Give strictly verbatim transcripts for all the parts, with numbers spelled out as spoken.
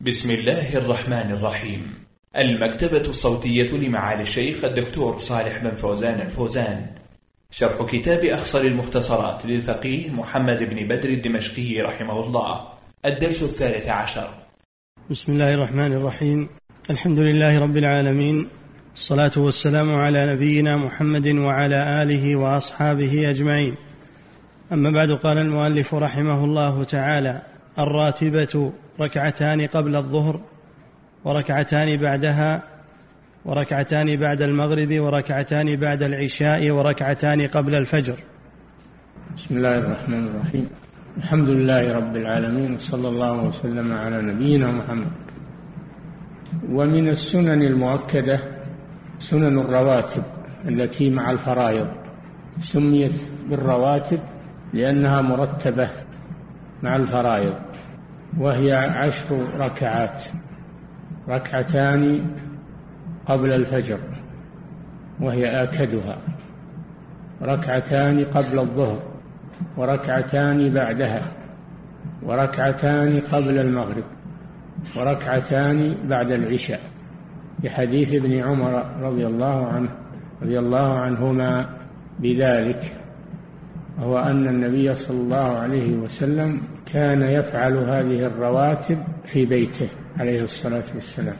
بسم الله الرحمن الرحيم. المكتبة الصوتية لمعالي الشيخ الدكتور صالح بن فوزان الفوزان، شرح كتاب أخصر المختصرات للفقيه محمد بن بدر الدمشقي رحمه الله، الدرس الثالث عشر. بسم الله الرحمن الرحيم. الحمد لله رب العالمين، الصلاة والسلام على نبينا محمد وعلى آله وأصحابه أجمعين. أما بعد، قال المؤلف رحمه الله تعالى: الراتبة ركعتان قبل الظهر وركعتان بعدها وركعتان بعد المغرب وركعتان بعد العشاء وركعتان قبل الفجر. بسم الله الرحمن الرحيم. الحمد لله رب العالمين، صلى الله وسلم على نبينا محمد. ومن السنن المؤكدة سنن الرواتب التي مع الفرائض، سميت بالرواتب لأنها مرتبة مع الفرائض، وهي عشر ركعات: ركعتان قبل الفجر وهي آكدها، ركعتان قبل الظهر وركعتان بعدها وركعتان قبل المغرب وركعتان بعد العشاء، بحديث ابن عمر رضي الله عنه رضي الله عنهما بذلك، وهو أن النبي صلى الله عليه وسلم كان يفعل هذه الرواتب في بيته عليه الصلاة والسلام.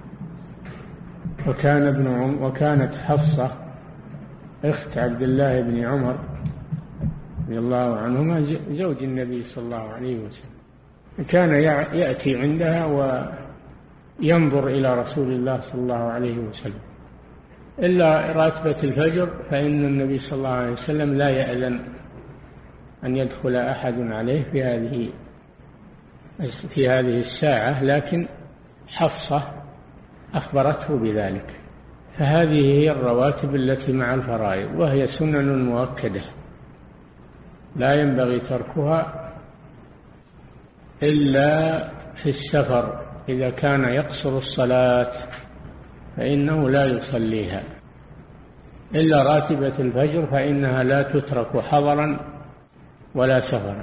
وكان ابن عمر وكانت حفصة أخت عبد الله بن عمر رضي الله عنهما زوج النبي صلى الله عليه وسلم، كان يأتي عندها وينظر إلى رسول الله صلى الله عليه وسلم، إلا راتبة الفجر فإن النبي صلى الله عليه وسلم لا يأذن أن يدخل أحد عليه في هذه في هذه الساعة، لكن حفصة أخبرته بذلك. فهذه هي الرواتب التي مع الفرائض، وهي سنن مؤكدة لا ينبغي تركها إلا في السفر، إذا كان يقصر الصلاة فإنه لا يصليها، إلا راتبة الفجر فإنها لا تترك حضرا ولا سفرا،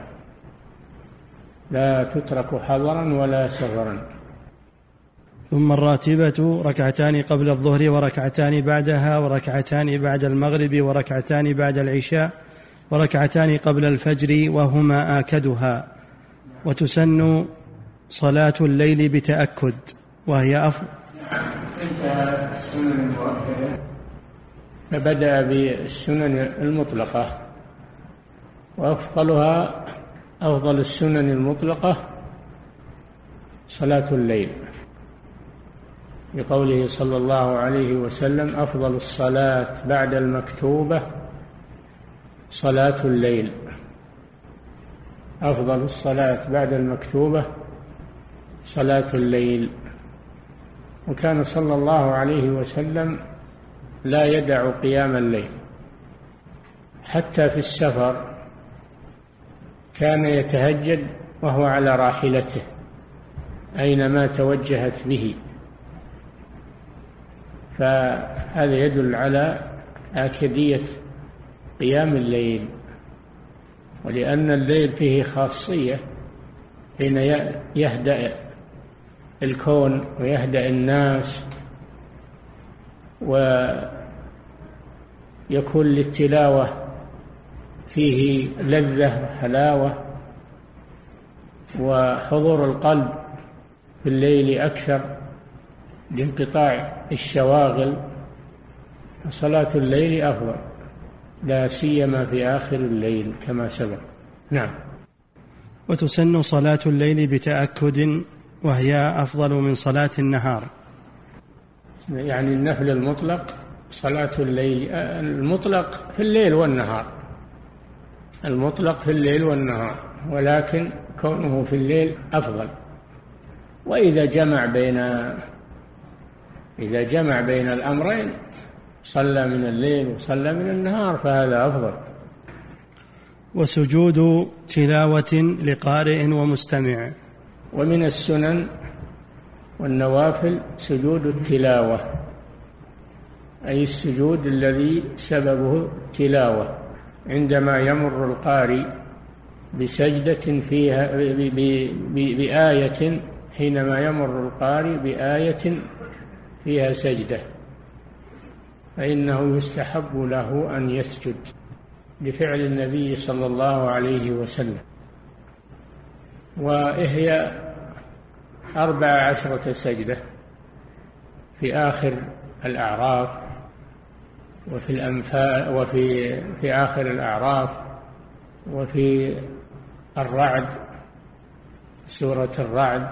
لا تترك حضرا ولا سفرا. ثم الراتبة ركعتان قبل الظهر وركعتان بعدها وركعتان بعد المغرب وركعتان بعد العشاء وركعتان قبل الفجر وهما آكدها. وتسن صلاة الليل بتأكد، وهي أفضل. انتهى السنن المؤكدة، فبدأ بالسنن المطلقة، وأفضلها أفضل السنن المطلقة صلاة الليل، بقوله صلى الله عليه وسلم: أفضل الصلاة بعد المكتوبة صلاة الليل. أفضل الصلاة بعد المكتوبة صلاة الليل. وكان صلى الله عليه وسلم لا يدع قيام الليل، حتى في السفر كان يتهجد وهو على راحلته أينما توجهت به، فهذا يدل على آكدية قيام الليل. ولأن الليل فيه خاصية، حين يهدأ الكون ويهدأ الناس ويكون للتلاوة فيه لذة وحلاوة، وحضور القلب في الليل أكثر لانقطاع الشواغل، فصلاة الليل أفضل، لا سيما في آخر الليل كما سبق. نعم. وتسن صلاة الليل بتأكد، وهي أفضل من صلاة النهار. يعني النفل المطلق صلاة الليل، المطلق في الليل والنهار، المطلق في الليل والنهار، ولكن كونه في الليل أفضل. وإذا جمع بين إذا جمع بين الأمرين، صلى من الليل وصلى من النهار، فهذا أفضل. وسجود تلاوة لقارئ ومستمع. ومن السنن والنوافل سجود التلاوة، أي السجود الذي سببه تلاوة، عندما يمر القارئ بسجدة فيها بآية حينما يمر القارئ بآية فيها سجدة فإنه يستحب له أن يسجد لفعل النبي صلى الله عليه وسلم. وهي أربع عشرة سجدة في آخر الأعراف وفي الأنفال وفي في آخر الأعراف وفي الرعد سورة الرعد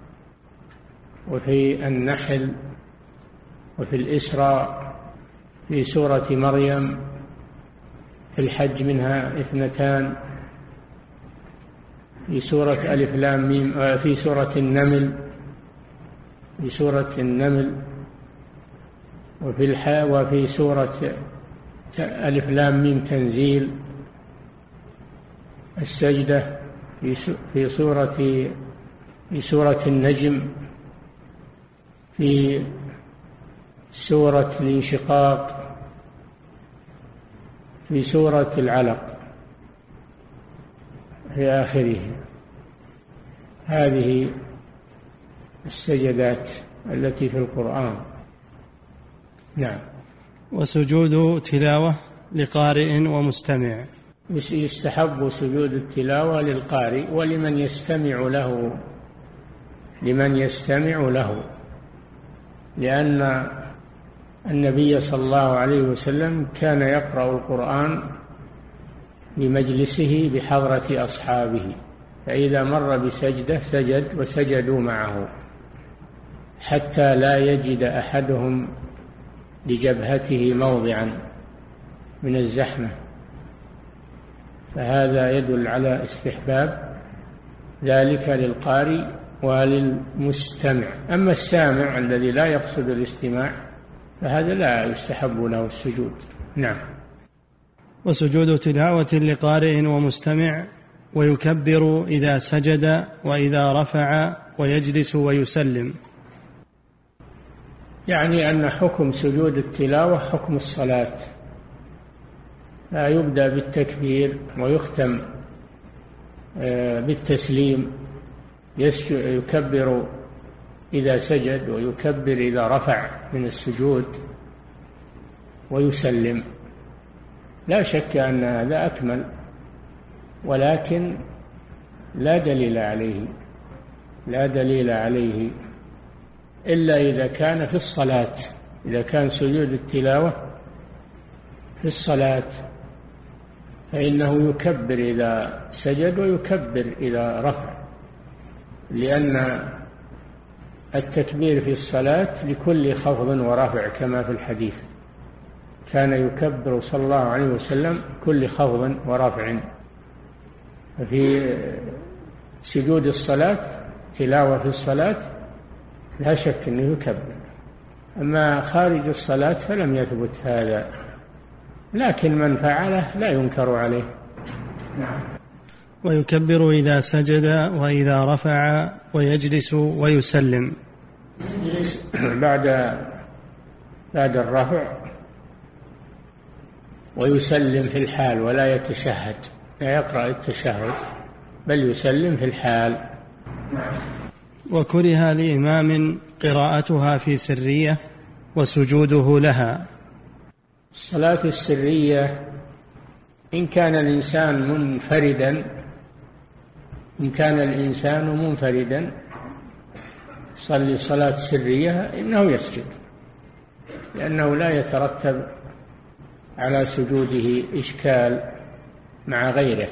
وفي النحل وفي الإسراء في سورة مريم في الحج منها اثنتان في سورة ألف لام ميم في سورة النمل في سورة النمل وفي الح وفي سورة ألف لام ميم تنزيل السجدة في سورة في سورة النجم في سورة الانشقاق في سورة العلق في آخره. هذه السجدات التي في القرآن. نعم. وسجود تلاوة لقارئ ومستمع. يستحب سجود التلاوة للقارئ ولمن يستمع له لمن يستمع له لأن النبي صلى الله عليه وسلم كان يقرأ القرآن بمجلسه بحضرة أصحابه، فإذا مر بسجدة سجد وسجدوا معه حتى لا يجد أحدهم لجبهته موضعا من الزحمة، فهذا يدل على استحباب ذلك للقارئ وللمستمع. أما السامع الذي لا يقصد الاستماع فهذا لا يستحب له السجود. نعم. وسجود تلاوة لقارئ ومستمع ويكبر إذا سجد وإذا رفع ويجلس ويسلم. يعني أن حكم سجود التلاوة حكم الصلاة، لا يبدأ بالتكبير ويختم بالتسليم، يكبر إذا سجد ويكبر إذا رفع من السجود ويسلم. لا شك أن هذا أكمل، ولكن لا دليل عليه لا دليل عليه إلا إذا كان في الصلاة. إذا كان سجود التلاوة في الصلاة فإنه يكبر إذا سجد ويكبر إذا رفع، لأن التكبير في الصلاة لكل خفض ورفع كما في الحديث، كان يكبر صلى الله عليه وسلم كل خفض ورفع. ففي سجود الصلاة تلاوة في الصلاة لا شك أنه يكبر، أما خارج الصلاة فلم يثبت هذا، لكن من فعله لا ينكر عليه. نعم. ويكبر إذا سجد وإذا رفع ويجلس ويسلم. يجلس بعد بعد الرفع ويسلم في الحال ولا يتشهد، لا يقرأ التشهد بل يسلم في الحال. وكره لإمام قراءتها في سرية وسجوده لها. الصلاة السرية إن كان الإنسان منفردا إن كان الإنسان منفردا صلي صلاة سرية إنه يسجد، لأنه لا يترتب على سجوده إشكال مع غيره.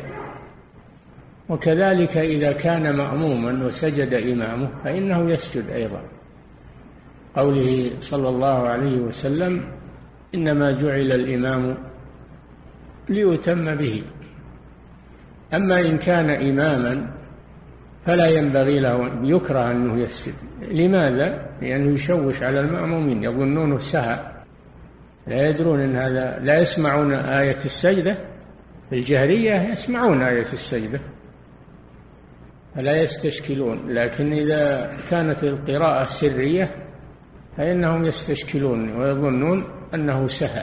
وكذلك إذا كان مأموما وسجد إمامه فإنه يسجد أيضا، قوله صلى الله عليه وسلم إنما جعل الإمام ليتم به. أما إن كان إماما فلا ينبغي له، يكره أنه يسجد. لماذا؟ لأنه يشوش على المأمومين، يظنونه سهى، لا يدرون أن هذا، لا يسمعون آية السجدة في الجهرية، يسمعون آية السجدة فلا يستشكلون، لكن إذا كانت القراءة سرية فإنهم يستشكلون ويظنون أنه سهى،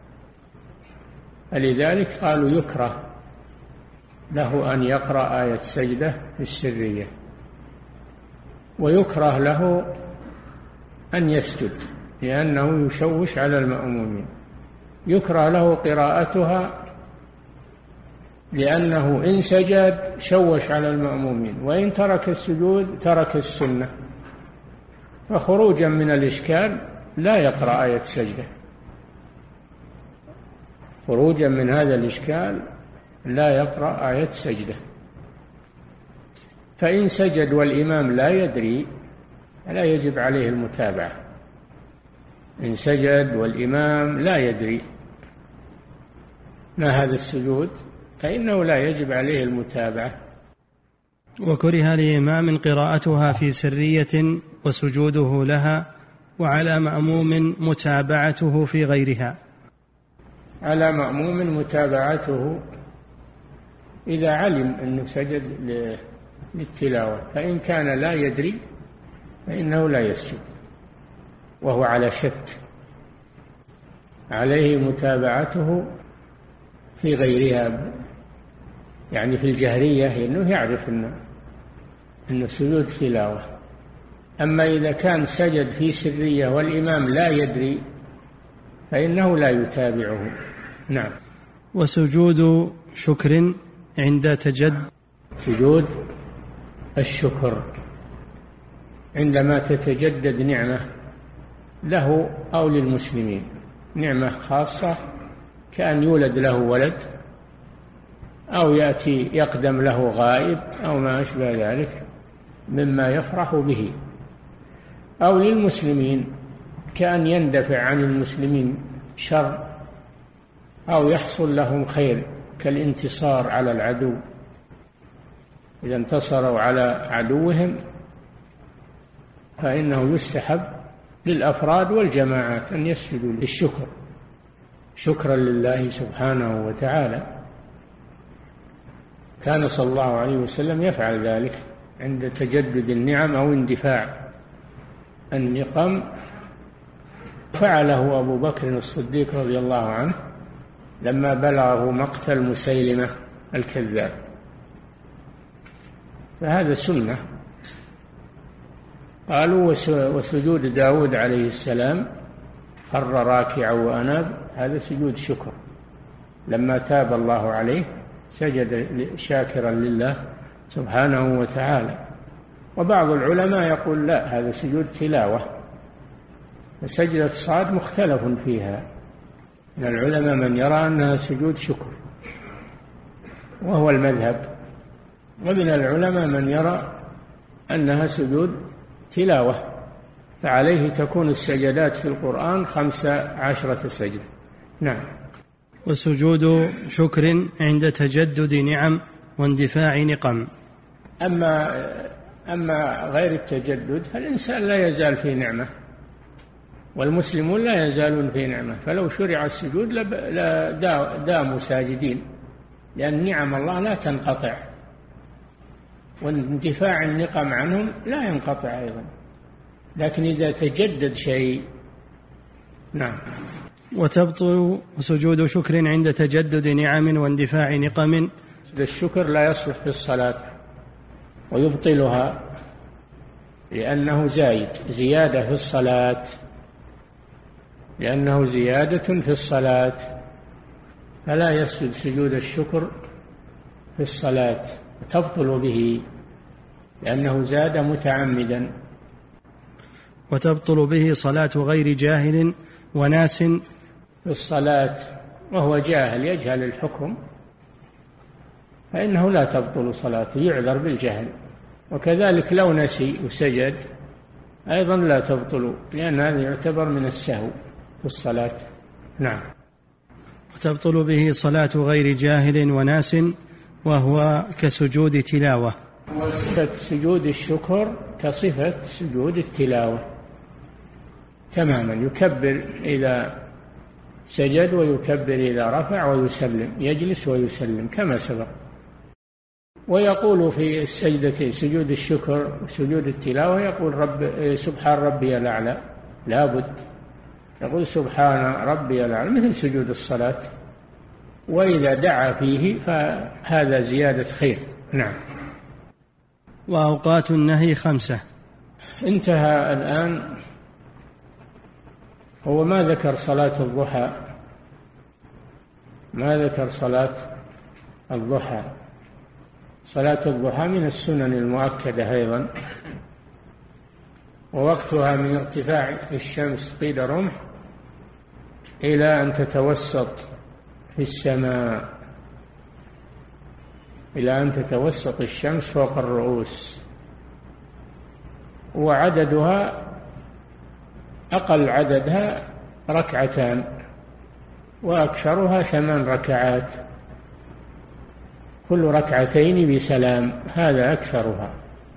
فلذلك قالوا يكره له أن يقرأ آية السجدة في السرية. ويكره له أن يسجد لأنه يشوش على المأمومين. يكره له قراءتها لأنه إن سجد شوش على المأمومين، وإن ترك السجود ترك السنة. فخروجا من الإشكال لا يقرأ آية سجدة، خروجا من هذا الإشكال لا يقرأ آية سجدة. فإن سجد والإمام لا يدري لا يجب عليه المتابعة. إن سجد والإمام لا يدري ما هذا السجود فإنه لا يجب عليه المتابعة. وكره لإمام قراءتها في سرية وسجوده لها، وعلى مأموم متابعته في غيرها. على مأموم متابعته إذا علم أنه سجد للتلاوة، فإن كان لا يدري فإنه لا يسجد وهو على شك، عليه متابعته في غيرها، يعني في الجهرية أنه يعرف أنه, أنه سجود تلاوة. أما إذا كان سجد في سرية والإمام لا يدري فإنه لا يتابعه. نعم. وسجود شكر عند تجد سجود الشكر عندما تتجدد نعمة له أو للمسلمين، نعمة خاصة كأن يولد له ولد أو يأتي يقدم له غائب أو ما أشبه ذلك مما يفرح به، أو للمسلمين كأن يندفع عن المسلمين شر أو يحصل لهم خير كالانتصار على العدو. إذا انتصروا على عدوهم فإنه يستحب للأفراد والجماعات أن يسجدوا للشكر، شكرا لله سبحانه وتعالى. كان صلى الله عليه وسلم يفعل ذلك عند تجدد النعم أو اندفاع النقم. فعله أبو بكر الصديق رضي الله عنه لما بلغه مقتل مسيلمة الكذاب، فهذا سنة. قالوا وسجود داود عليه السلام خر راكعا وأناب، هذا سجود شكر، لما تاب الله عليه سجد شاكرا لله سبحانه وتعالى. وبعض العلماء يقول لا، هذا سجود تلاوة، فسجدة صاد مختلف فيها، من العلماء من يرى أنها سجود شكر وهو المذهب، ومن العلماء من يرى أنها سجود تلاوة، فعليه تكون السجدات في القرآن خمس عشرة سجدة. نعم. وسجود شكر عند تجدد نعم واندفاع نقم. أما أما غير التجدد فالإنسان لا يزال في نعمة، والمسلمون لا يزالون في نعمة، فلو شرع السجود لداموا ساجدين، لأن نعم الله لا تنقطع، واندفاع النقم عنهم لا ينقطع أيضا، لكن إذا تجدد شيء. نعم. وتبطل سجود شكر عند تجدد نعم واندفاع نقم. الشكر لا يصلح في الصلاة ويبطلها لأنه زايد، زيادة في الصلاة، لأنه زيادة في الصلاة، فلا يسجد سجود الشكر في الصلاة، تبطل به لأنه زاد متعمدا. وتبطل به صلاة غير جاهل وناس. في الصلاة وهو جاهل يجهل الحكم فإنه لا تبطل صلاته، يعذر بالجهل. وكذلك لو نسي وسجد أيضا لا تبطل، لأن هذا يعتبر من السهو في الصلاة. نعم. وتبطل به صلاة غير جاهل وناس، وهو كسجود تلاوة. وصفة سجود الشكر كصفة سجود التلاوة تماما، يكبر إذا سجد ويكبر إذا رفع ويسلم، يجلس ويسلم كما سبق. ويقول في السجدتين سجود الشكر وسجود التلاوة يقول رب سبحان ربي الأعلى، لابد يقول سبحان ربي الأعلى مثل سجود الصلاة، وإذا دعا فيه فهذا زيادة خير. نعم. وأوقات النهي خمسة. انتهى الآن. هو ما ذكر صلاة الضحى، ما ذكر صلاة الضحى. صلاة الضحى من السنن المؤكدة أيضا، ووقتها من ارتفاع الشمس قيد رمح إلى أن تتوسط في السماء، إلى أن تتوسط الشمس فوق الرؤوس. وعددها أقل عددها ركعتان، وأكثرها ثمان ركعات، كل ركعتين بسلام، هذا أكثرها.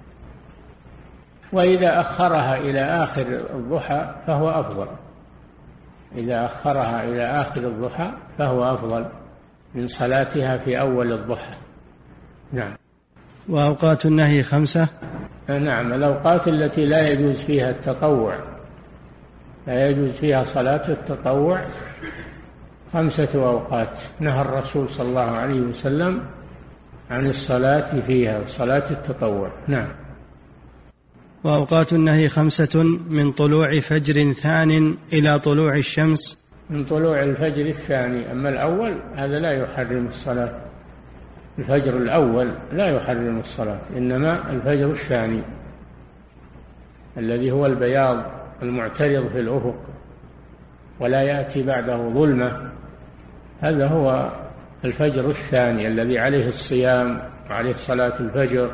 وإذا أخرها إلى آخر الضحى فهو أفضل، إذا أخرها إلى آخر الضحى فهو أفضل من صلاتها في أول الضحى. نعم. وأوقات النهي خمسة. نعم، الأوقات التي لا يجوز فيها التطوع، لا يجوز فيها صلاة التطوع خمسة أوقات نهى الرسول صلى الله عليه وسلم عن الصلاة فيها، صلاة التطوع. نعم. وأوقات النهي خمسة: من طلوع فجر ثان إلى طلوع الشمس. من طلوع الفجر الثاني، أما الأول هذا لا يحرم الصلاة، الفجر الأول لا يحرم الصلاة، إنما الفجر الثاني الذي هو البياض المعترض في الأفق ولا يأتي بعده ظلمة، هذا هو الفجر الثاني الذي عليه الصيام وعليه صلاة الفجر،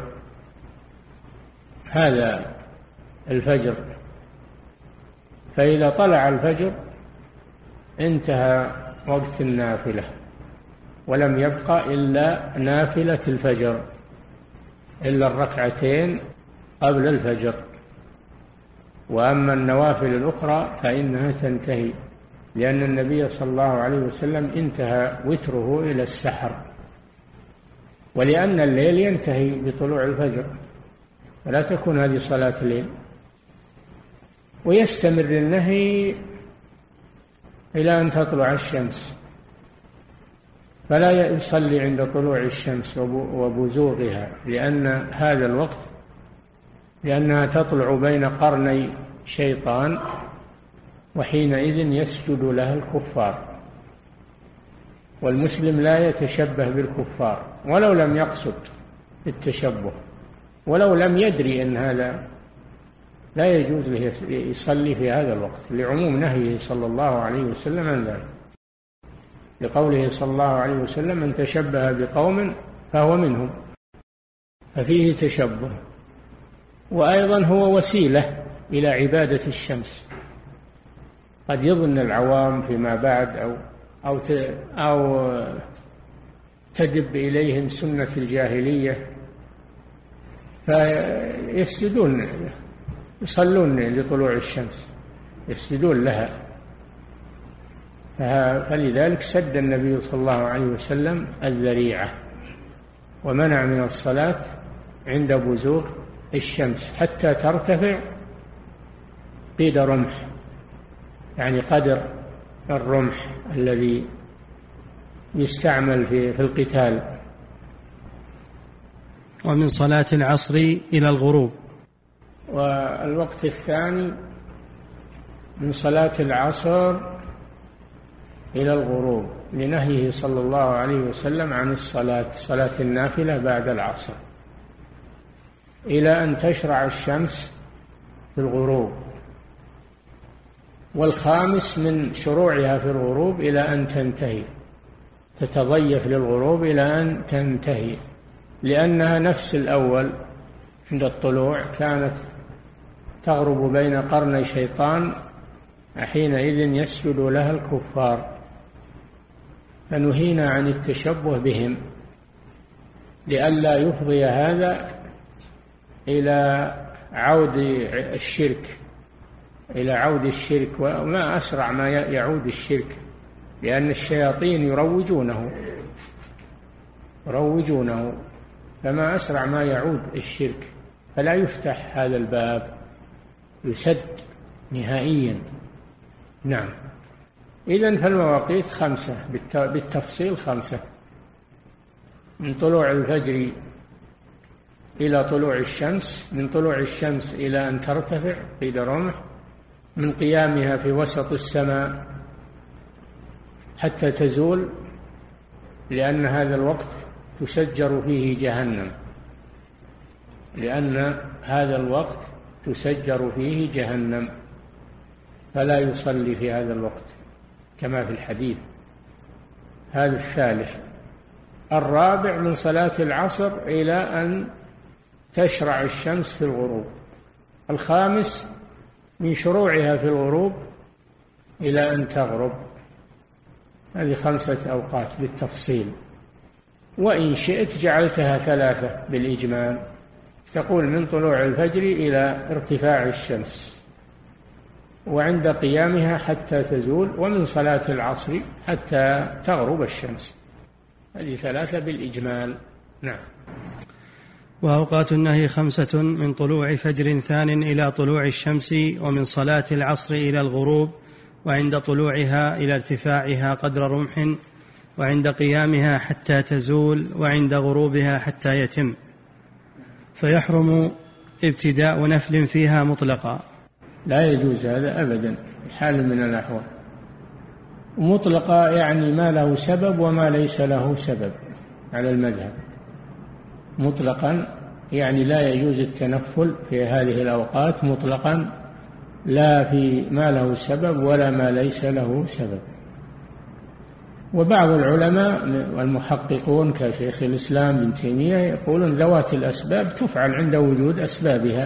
هذا الفجر. فإذا طلع الفجر انتهى وقت النافلة، ولم يبقى إلا نافلة الفجر، إلا الركعتين قبل الفجر. وأما النوافل الأخرى فإنها تنتهي، لأن النبي صلى الله عليه وسلم انتهى وتره إلى السحر، ولأن الليل ينتهي بطلوع الفجر، فلا تكون هذه صلاة الليل. ويستمر النهي إلى أن تطلع الشمس، فلا يصلي عند طلوع الشمس وبزوغها، لأن هذا الوقت لأنها تطلع بين قرني شيطان، وحينئذ يسجد لها الكفار، والمسلم لا يتشبه بالكفار ولو لم يقصد التشبه، ولو لم يدري أن هذا لا يجوز له يصلي في هذا الوقت، لعموم نهيه صلى الله عليه وسلم عن ذلك، لقوله صلى الله عليه وسلم: من تشبه بقوم فهو منهم، ففيه تشبه. وأيضا هو وسيلة إلى عبادة الشمس. قد يظن العوام فيما بعد أو أو أو تدب إليهم سنة الجاهلية فيسجدون، يصلون لطلوع الشمس، يسجدون لها. فلذلك سد النبي صلى الله عليه وسلم الذريعة ومنع من الصلاة عند بزوغ الشمس حتى ترتفع قيد رمح، يعني قدر الرمح الذي يستعمل في في القتال. ومن صلاة العصر إلى الغروب. والوقت الثاني من صلاة العصر إلى الغروب، لنهيه صلى الله عليه وسلم عن الصلاة صلاة النافلة بعد العصر إلى أن تشرع الشمس في الغروب. والخامس من شروعها في الغروب إلى أن تنتهي، تتضيف للغروب إلى أن تنتهي، لأنها نفس الأول عند الطلوع كانت تغرب بين قرني شيطان، حينئذ يسجد لها الكفار، فنهينا عن التشبه بهم لئلا يفضي هذا إلى عود الشرك، إلى عود الشرك. وما أسرع ما يعود الشرك، لأن الشياطين يروجونه يروجونه فما أسرع ما يعود الشرك، فلا يفتح هذا الباب، يسد نهائيا. نعم. إذن فالمواقيت خمسة بالتفصيل خمسة: من طلوع الفجر إلى طلوع الشمس، من طلوع الشمس إلى أن ترتفع قيد رمح، من قيامها في وسط السماء حتى تزول، لأن هذا الوقت تسجر فيه جهنم، لأن هذا الوقت تسجر فيه جهنم، فلا يصلي في هذا الوقت كما في الحديث. هذا الثالث. الرابع من صلاة العصر إلى أن تشرع الشمس في الغروب. الخامس من شروعها في الغروب إلى أن تغرب. هذه خمسة أوقات بالتفصيل، وإن شئت جعلتها ثلاثة بالإجمال، تقول من طلوع الفجر إلى ارتفاع الشمس، وعند قيامها حتى تزول، ومن صلاة العصر حتى تغرب الشمس. هذه ثلاثة بالإجمال. نعم. وأوقات النهي خمسة: من طلوع فجر ثان إلى طلوع الشمس، ومن صلاة العصر إلى الغروب، وعند طلوعها إلى ارتفاعها قدر رمح، وعند قيامها حتى تزول، وعند غروبها حتى يتم. فيحرم ابتداء نفل فيها مطلقا. لا يجوز هذا أبدا حال من الأحوال. مطلقا يعني ما له سبب وما ليس له سبب على المذهب. مطلقا يعني لا يجوز التنفل في هذه الأوقات مطلقا، لا في ما له سبب ولا ما ليس له سبب. وبعض العلماء والمحققون كشيخ الإسلام ابن تيمية يقولون ذوات الأسباب تفعل عند وجود أسبابها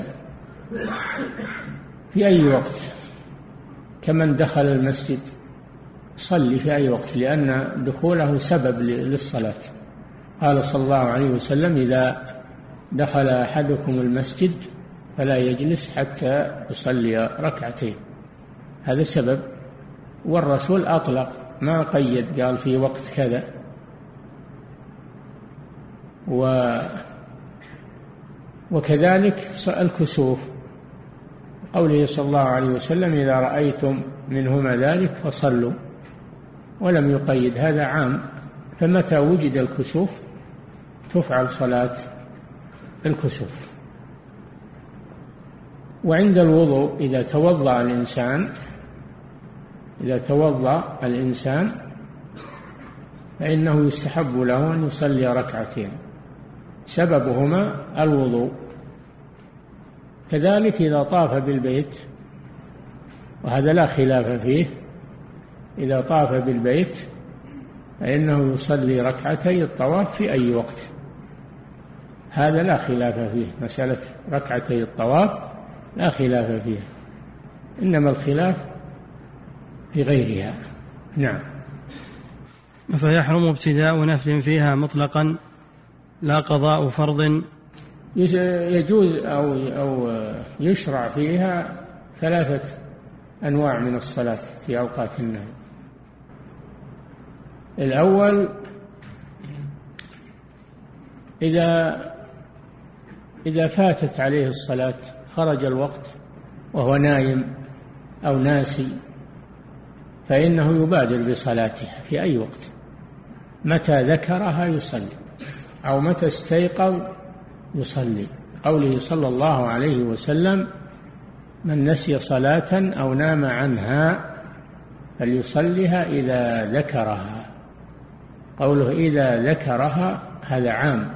في أي وقت، كمن دخل المسجد صلي في أي وقت، لأن دخوله سبب للصلاة. قال صلى الله عليه وسلم: إذا دخل أحدكم المسجد فلا يجلس حتى يصلي ركعتين. هذا سبب، والرسول أطلق ما قيد، قال في وقت كذا. و وكذلك الكسوف، قوله صلى الله عليه وسلم: إذا رأيتم منهما ذلك فصلوا، ولم يقيد، هذا عام. فمتى وجد الكسوف تفعل صلاة الكسوف. وعند الوضوء إذا توضأ الإنسان إذا توضأ الإنسان فإنه يستحب له أن يصلي ركعتين، سببهما الوضوء. كذلك إذا طاف بالبيت، وهذا لا خلاف فيه، إذا طاف بالبيت فإنه يصلي ركعتي الطواف في أي وقت، هذا لا خلاف فيه. مسألة ركعتي الطواف لا خلاف فيها، إنما الخلاف في غيرها. نعم. فيحرم ابتداء نفل فيها مطلقا، لا قضاء فرض. يجوز أو أو يشرع فيها ثلاثة أنواع من الصلاة في أوقات النهي. الأول إذا إذا فاتت عليه الصلاة، خرج الوقت وهو نايم أو ناسي، فإنه يبادر بصلاتها في أي وقت، متى ذكرها يصلي، أو متى استيقظ يصلي. قوله صلى الله عليه وسلم: من نسي صلاة أو نام عنها فليصليها إذا ذكرها. قوله إذا ذكرها هذا عام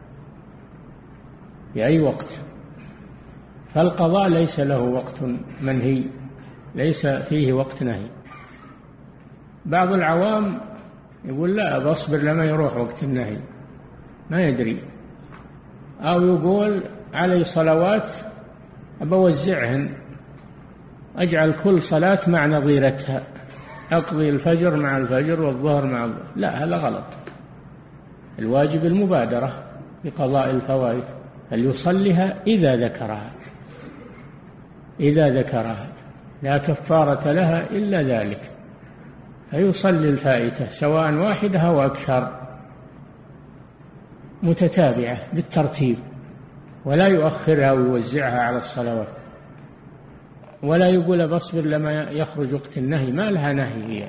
في أي وقت، فالقضاء ليس له وقت منهي، ليس فيه وقت نهي. بعض العوام يقول لا بصبر لما يروح وقت النهي، ما يدري، أو يقول علي صلوات أبوزعهن، أجعل كل صلاة مع نظيرتها، أقضي الفجر مع الفجر والظهر مع الظهر. لا، هذا غلط. الواجب المبادرة بقضاء الفوائد، فليصلها إذا ذكرها، إذا ذكرها لا كفارة لها إلا ذلك، فيصلي الفائتة سواء واحدة أو أكثر متتابعة بالترتيب، ولا يؤخرها ويوزعها على الصلوات، ولا يقول بصبر لما يخرج وقت النهي. ما لها نهي، هي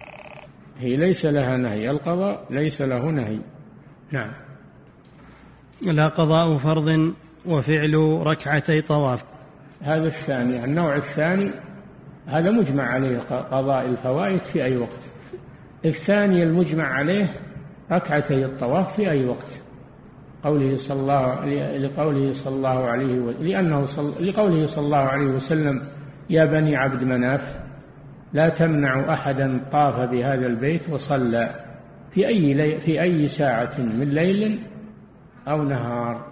هي ليس لها نهي، القضاء ليس له نهي. نعم. لا قضاء فرض وفعل ركعتي طواف. هذا الثاني. النوع الثاني هذا مجمع عليه قضاء الفوائد في أي وقت. الثاني المجمع عليه ركعتي الطواف في أي وقت، قوله صلى الله لقوله صلى الله عليه و... لأنه صل... لقوله صلى الله عليه وسلم: يا بني عبد مناف لا تمنعوا أحدا طاف بهذا البيت وصلى في أي لي... في أي ساعة من ليل أو نهار.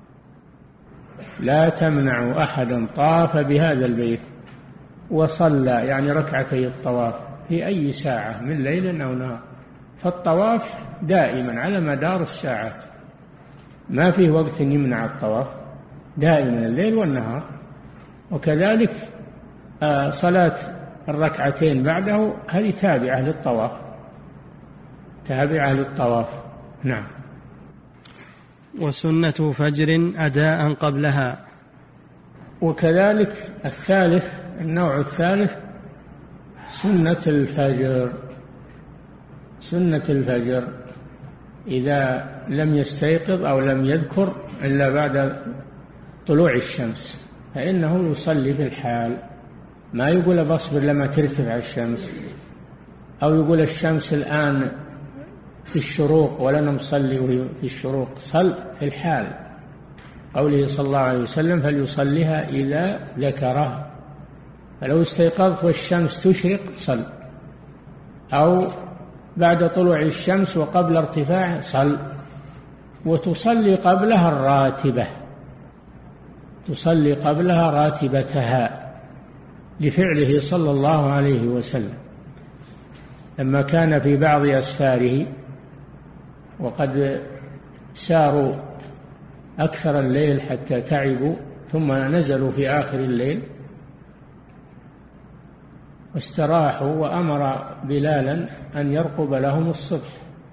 لا تمنعوا أحدا طاف بهذا البيت وصلى، يعني ركعتي الطواف، في أي ساعة من ليل أو نهار. فالطواف دائما على مدار الساعات، ما فيه وقت يمنع الطواف، دائما الليل والنهار. وكذلك صلاة الركعتين بعده هذه تابعة للطواف، تابعة للطواف. نعم. وسنة فجر أداء قبلها. وكذلك الثالث، النوع الثالث سنة الفجر. سنة الفجر إذا لم يستيقظ أو لم يذكر إلا بعد طلوع الشمس فإنه يصلي في الحال، ما يقول بصبر لما ترتفع الشمس، أو يقول الشمس الآن في الشروق ولا نصلي وهي في الشروق. صل في الحال، قوله صلى الله عليه وسلم: فليصليها إذا ذكرها. فلو استيقظت والشمس تشرق صل، أو بعد طلوع الشمس وقبل ارتفاع صل. وتصلي قبلها الراتبة، تصلي قبلها راتبتها لفعله صلى الله عليه وسلم لما كان في بعض أسفاره وقد ساروا أكثر الليل حتى تعبوا، ثم نزلوا في آخر الليل واستراحوا، وأمر بلالا أن يرقب لهم الصبح،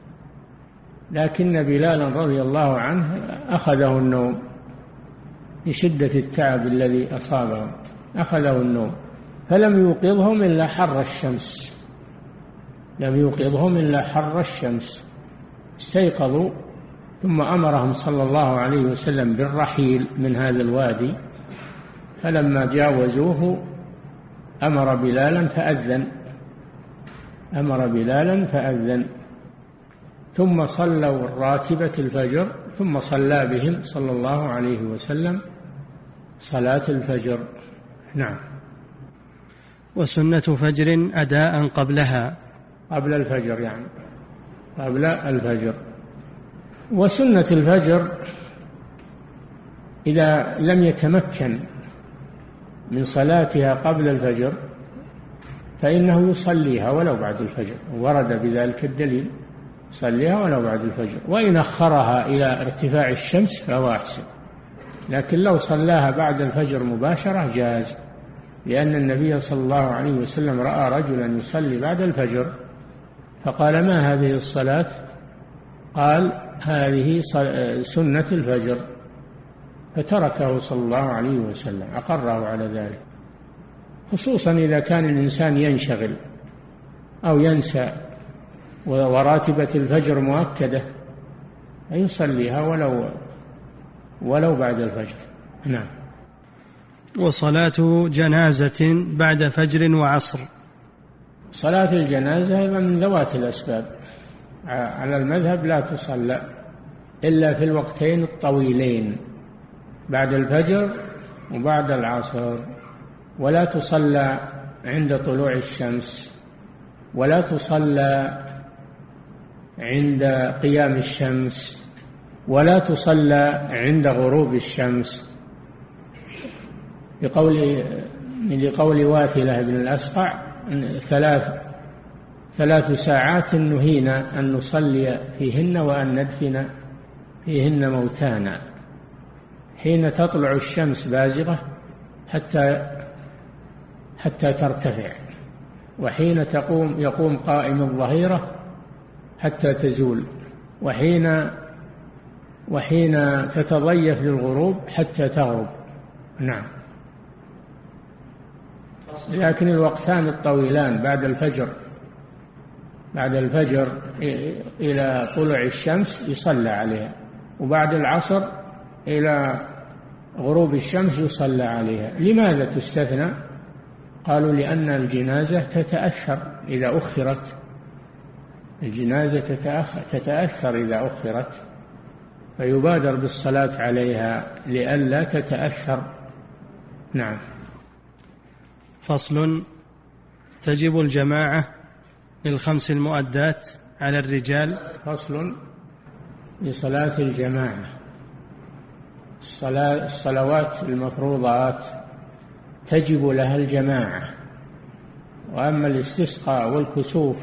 لكن بلالا رضي الله عنه أخذه النوم لشدة التعب الذي أصابهم، أخذه النوم فلم يوقظهم إلا حر الشمس، لم يوقظهم إلا حر الشمس. استيقظوا، ثم أمرهم صلى الله عليه وسلم بالرحيل من هذا الوادي، فلما جاوزوه أمر بلالا فأذن، أمر بلالا فأذن ثم صلوا راتبة الفجر، ثم صلى بهم صلى الله عليه وسلم صلاة الفجر. نعم. وسنة فجر أداء قبلها، قبل الفجر يعني قبل الفجر. وسنة الفجر إذا لم يتمكن من صلاتها قبل الفجر فإنه يصليها ولو بعد الفجر، ورد بذلك الدليل، يصليها ولو بعد الفجر. وإن أخرها إلى ارتفاع الشمس فهو أحسن، لكن لو صلاها بعد الفجر مباشرة جاز، لأن النبي صلى الله عليه وسلم رأى رجلا يصلي بعد الفجر فقال: ما هذه الصلاة؟ قال: هذه سنة الفجر، فتركه صلى الله عليه وسلم، أقره على ذلك، خصوصا إذا كان الإنسان ينشغل أو ينسى وراتبة الفجر مؤكدة يصليها ولو ولو بعد الفجر. نعم. وصلاة جنازة بعد فجر وعصر. صلاة الجنازة أيضا من ذوات الأسباب، على المذهب لا تصلى إلا في الوقتين الطويلين بعد الفجر وبعد العصر، ولا تصلى عند طلوع الشمس، ولا تصلى عند قيام الشمس، ولا تصلى عند غروب الشمس، لقول لقول واثلة بن الأسقع: ثلاث ثلاث ساعات نهينا أن نصلي فيهن وأن ندفن فيهن موتانا: حين تطلع الشمس بازغة حتى حتى ترتفع، وحين تقوم يقوم قائم الظهيرة حتى تزول، وحين وحين تتضيف للغروب حتى تغرب. نعم. لكن الوقتان الطويلان بعد الفجر بعد الفجر إلى طلوع الشمس يصلى عليها، وبعد العصر إلى غروب الشمس يصلى عليها. لماذا تستثنى؟ قالوا لأن الجنازة تتأثر إذا أخرت، الجنازة تتأثر إذا أخرت، فيبادر بالصلاة عليها لئلا تتأثر. نعم. فصل: تجب الجماعة للخمس المؤدات على الرجال. فصل: لصلاة الجماعة، الصلاة الصلوات المفروضات تجب لها الجماعة، وأما الاستسقاء والكسوف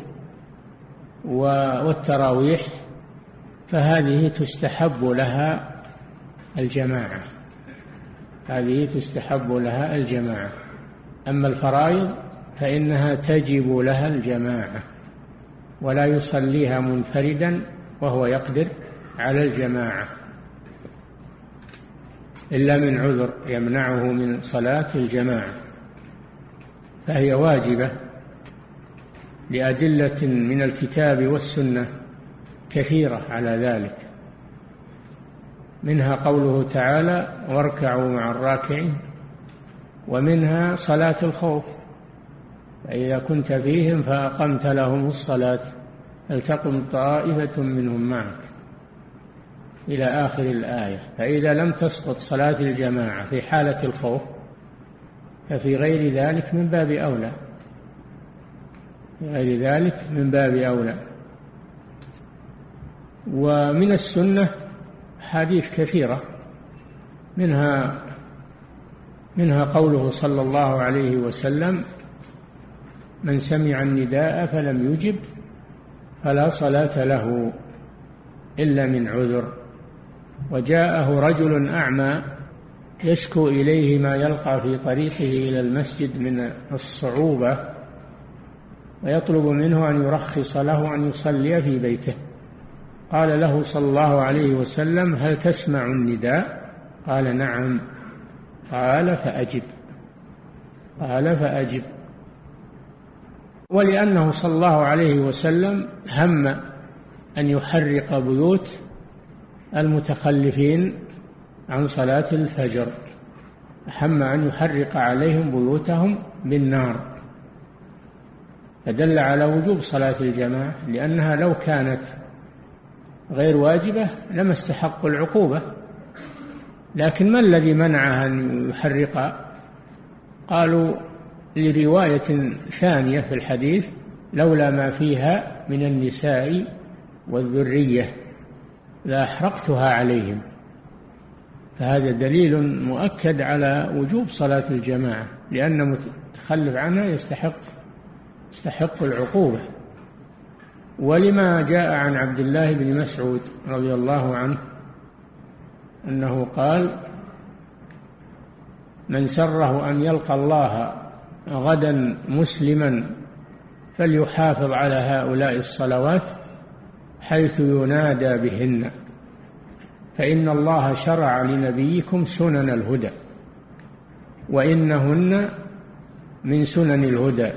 والتراويح فهذه تستحب لها الجماعة، هذه تستحب لها الجماعة. أما الفرائض فإنها تجب لها الجماعة، ولا يصليها منفردا وهو يقدر على الجماعة إلا من عذر يمنعه من صلاة الجماعة، فهي واجبة لأدلة من الكتاب والسنة كثيرة على ذلك، منها قوله تعالى: واركعوا مع الراكعين، ومنها صلاة الخوف: فإذا كنت فيهم فأقمت لهم الصلاة فلتقم طائفة منهم معك، إلى آخر الآية. فإذا لم تسقط صلاة الجماعة في حالة الخوف ففي غير ذلك من باب أولى، في غير ذلك من باب أولى. ومن السنة حديث كثيرة، منها منها قوله صلى الله عليه وسلم: من سمع النداء فلم يجب فلا صلاة له إلا من عذر. وجاءه رجل أعمى يشكو إليه ما يلقى في طريقه إلى المسجد من الصعوبة، ويطلب منه أن يرخص له أن يصلي في بيته. قال له صلى الله عليه وسلم: هل تسمع النداء؟ قال: نعم. قال: فأجب. قال: فأجب. ولأنه صلى الله عليه وسلم هم أن يحرق بيوت المتخلفين عن صلاة الفجر، هم أن يحرق عليهم بيوتهم بالنار، فدل على وجوب صلاة الجماعة، لأنها لو كانت غير واجبة لما استحقوا العقوبة. لكن ما الذي منعها أن يحرق؟ قالوا لرواية ثانية في الحديث: لولا ما فيها من النساء والذرية لأحرقتها عليهم. فهذا دليل مؤكد على وجوب صلاة الجماعة، لأن متخلف عنها يستحق يستحق العقوبة. ولما جاء عن عبد الله بن مسعود رضي الله عنه أنه قال: من سره أن يلقى الله غدا مسلما فليحافظ على هؤلاء الصلوات حيث ينادى بهن، فإن الله شرع لنبيكم سنن الهدى وإنهن من سنن الهدى.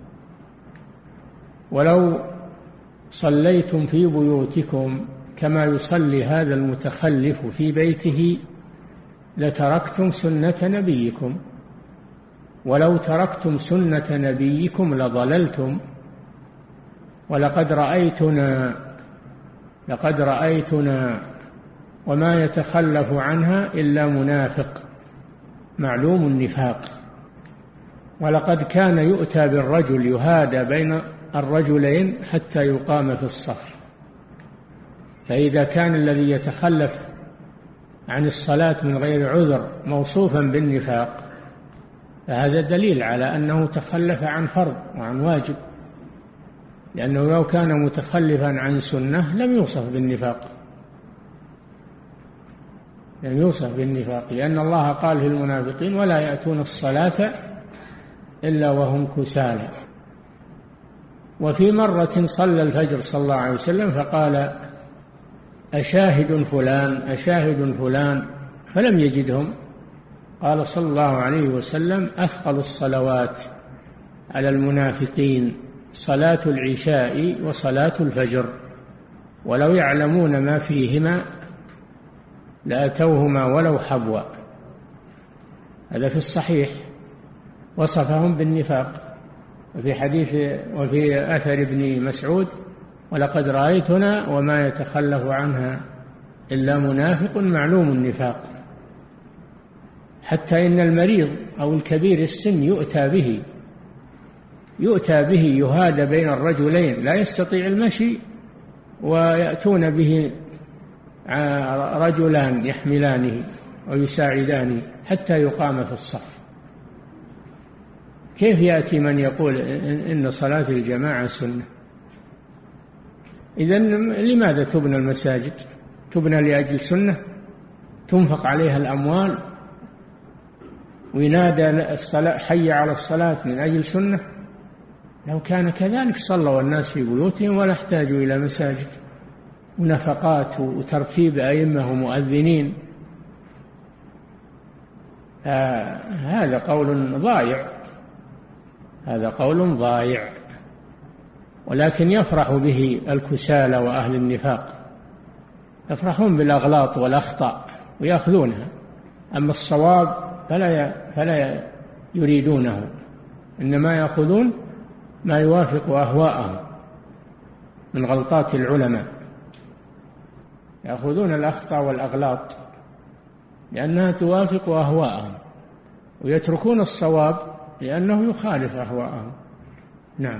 ولو صليتم في بيوتكم كما يصلي هذا المتخلف في بيته لتركتم سنة نبيكم، ولو تركتم سنة نبيكم لضللتم. ولقد رأيتنا لقد رأيتنا وما يتخلف عنها إلا منافق معلوم النفاق. ولقد كان يؤتى بالرجل يهادى بين الرجلين حتى يقام في الصف، فإذا كان الذي يتخلف عن الصلاة من غير عذر موصوفا بالنفاق فهذا دليل على أنه تخلف عن فرض وعن واجب، لأنه لو كان متخلفا عن سنة لم يوصف بالنفاق لم يوصف بالنفاق لأن الله قال في المنافقين: ولا يأتون الصلاة إلا وهم كسالى. وفي مرة صلى الفجر صلى الله عليه وسلم فقال: أشاهد فلان أشاهد فلان، فلم يجدهم. قال صلى الله عليه وسلم: أثقل الصلوات على المنافقين صلاة العشاء وصلاة الفجر، ولو يعلمون ما فيهما لأتوهما ولو حبوا. هذا في الصحيح، وصفهم بالنفاق. وفي حديث وفي أثر ابن مسعود: ولقد رأيتنا وما يتخلف عنها إلا منافق معلوم النفاق. حتى إن المريض أو الكبير السن يؤتى به يؤتى به يهادى بين الرجلين لا يستطيع المشي، ويأتون به رجلان يحملانه ويساعدانه حتى يقام في الصف. كيف يأتي من يقول إن صلاة الجماعة سنة؟ إذن لماذا تبنى المساجد؟ تبنى لأجل سنة؟ تنفق عليها الأموال وينادى الصلاة حي على الصلاة من أجل سنة؟ لو كان كذلك صلوا الناس في بيوتهم ولا احتاجوا إلى مساجد ونفقات وترتيب أئمة ومؤذنين. آه هذا قول ضايع، هذا قول ضايع. ولكن يفرح به الكسالى وأهل النفاق، يفرحون بالأغلاط والأخطاء ويأخذونها، أما الصواب فلا فلا يريدونه، إنما يأخذون ما يوافق أهواءهم من غلطات العلماء، يأخذون الأخطاء والأغلاط لأنها توافق أهواءهم، ويتركون الصواب لأنه يخالف أهواءهم. نعم.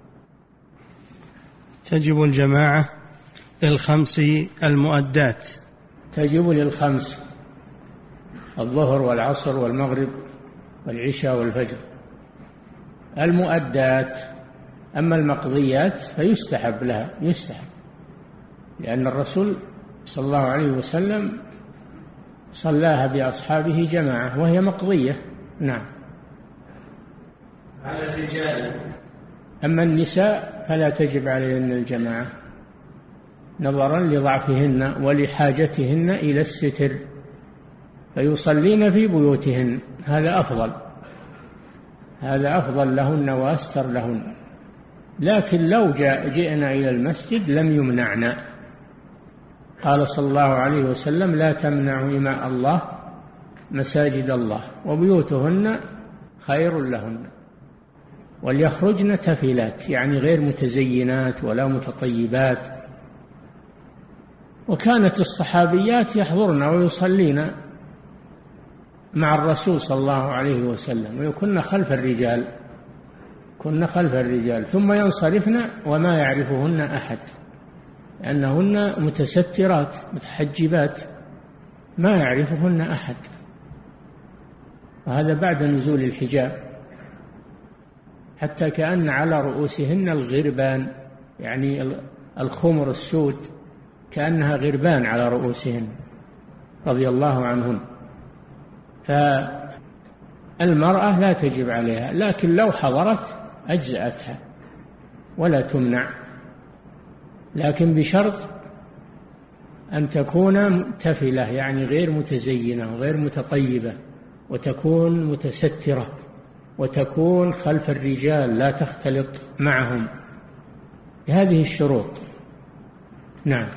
تجب الجماعة للخمس المؤدات. تجب للخمس: الظهر والعصر والمغرب والعشاء والفجر، المؤدات. أما المقضيات فيستحب لها، يستحب، لأن الرسول صلى الله عليه وسلم صلاها بأصحابه جماعة وهي مقضية. نعم. على الرجال. أما النساء فلا تجب عليهن الجماعة نظرا لضعفهن ولحاجتهن إلى الستر، فيصلين في بيوتهن، هذا أفضل، هذا أفضل لهن وأستر لهن. لكن لو جاء جئنا إلى المسجد لم يمنعنا. قال صلى الله عليه وسلم: لا تمنعوا إماء الله مساجد الله وبيوتهن خير لهن، وليخرجن تفلات، يعني غير متزينات ولا متطيبات. وكانت الصحابيات يحضرن ويصلين مع الرسول صلى الله عليه وسلم، ويكن خلف الرجال، كن خلف الرجال، ثم ينصرفن وما يعرفهن أحد، لأنهن متسترات متحجبات ما يعرفهن أحد، وهذا بعد نزول الحجاب، حتى كأن على رؤوسهن الغربان، يعني الخمر السود كأنها غربان على رؤوسهن رضي الله عنهن. فالمرأة لا تجب عليها، لكن لو حضرت أجزأتها ولا تمنع، لكن بشرط أن تكون تفلة، يعني غير متزينة وغير متطيبة، وتكون متسترة، وتكون خلف الرجال لا تختلط معهم، بهذه الشروط. نعم.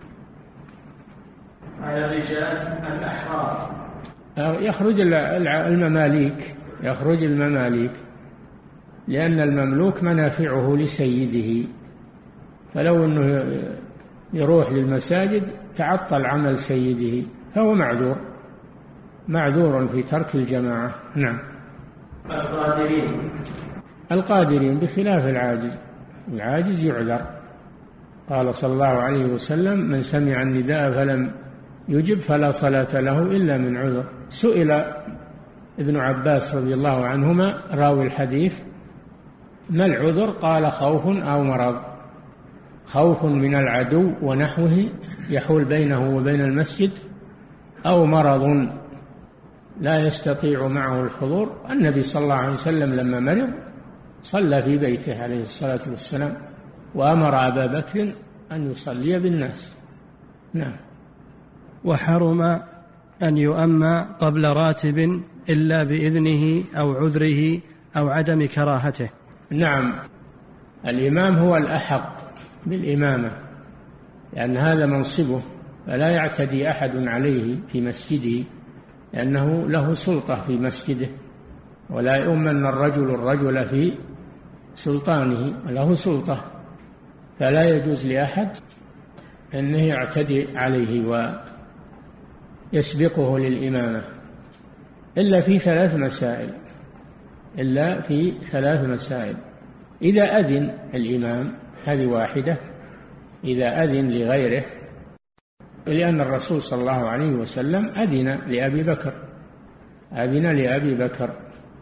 على الرجال الأحرار. يخرج المماليك، يخرج المماليك لأن المملوك منافعه لسيده، فلو أنه يروح للمساجد تعطل عمل سيده فهو معذور، معذور في ترك الجماعة. نعم. القادرين. القادرين بخلاف العاجز، العاجز يعذر. قال صلى الله عليه وسلم: من سمع النداء فلم يجب فلا صلاة له إلا من عذر. سئل ابن عباس رضي الله عنهما راوي الحديث: ما العذر؟ قال: خوف أو مرض، خوف من العدو ونحوه يحول بينه وبين المسجد، أو مرض لا يستطيع معه الحضور. النبي صلى الله عليه وسلم لما مرض صلى في بيته عليه الصلاة والسلام، وأمر أبا بكر أن يصلي بالناس. نعم. وحرم أن يؤمى قبل راتب إلا بإذنه أو عذره أو عدم كراهته. نعم، الإمام هو الأحق بالإمامة، لأن هذا منصبه فلا يعتدي أحد عليه في مسجده، لأنه له سلطة في مسجده، ولا يؤمن الرجل الرجل في سلطانه، له سلطة، فلا يجوز لأحد أنه يعتدي عليه ويسبقه للإمامة إلا في ثلاث مسائل إلا في ثلاث مسائل إذا أذن الإمام، هذه واحدة، إذا أذن لغيره، لأن الرسول صلى الله عليه وسلم أذن لأبي بكر أذن لأبي بكر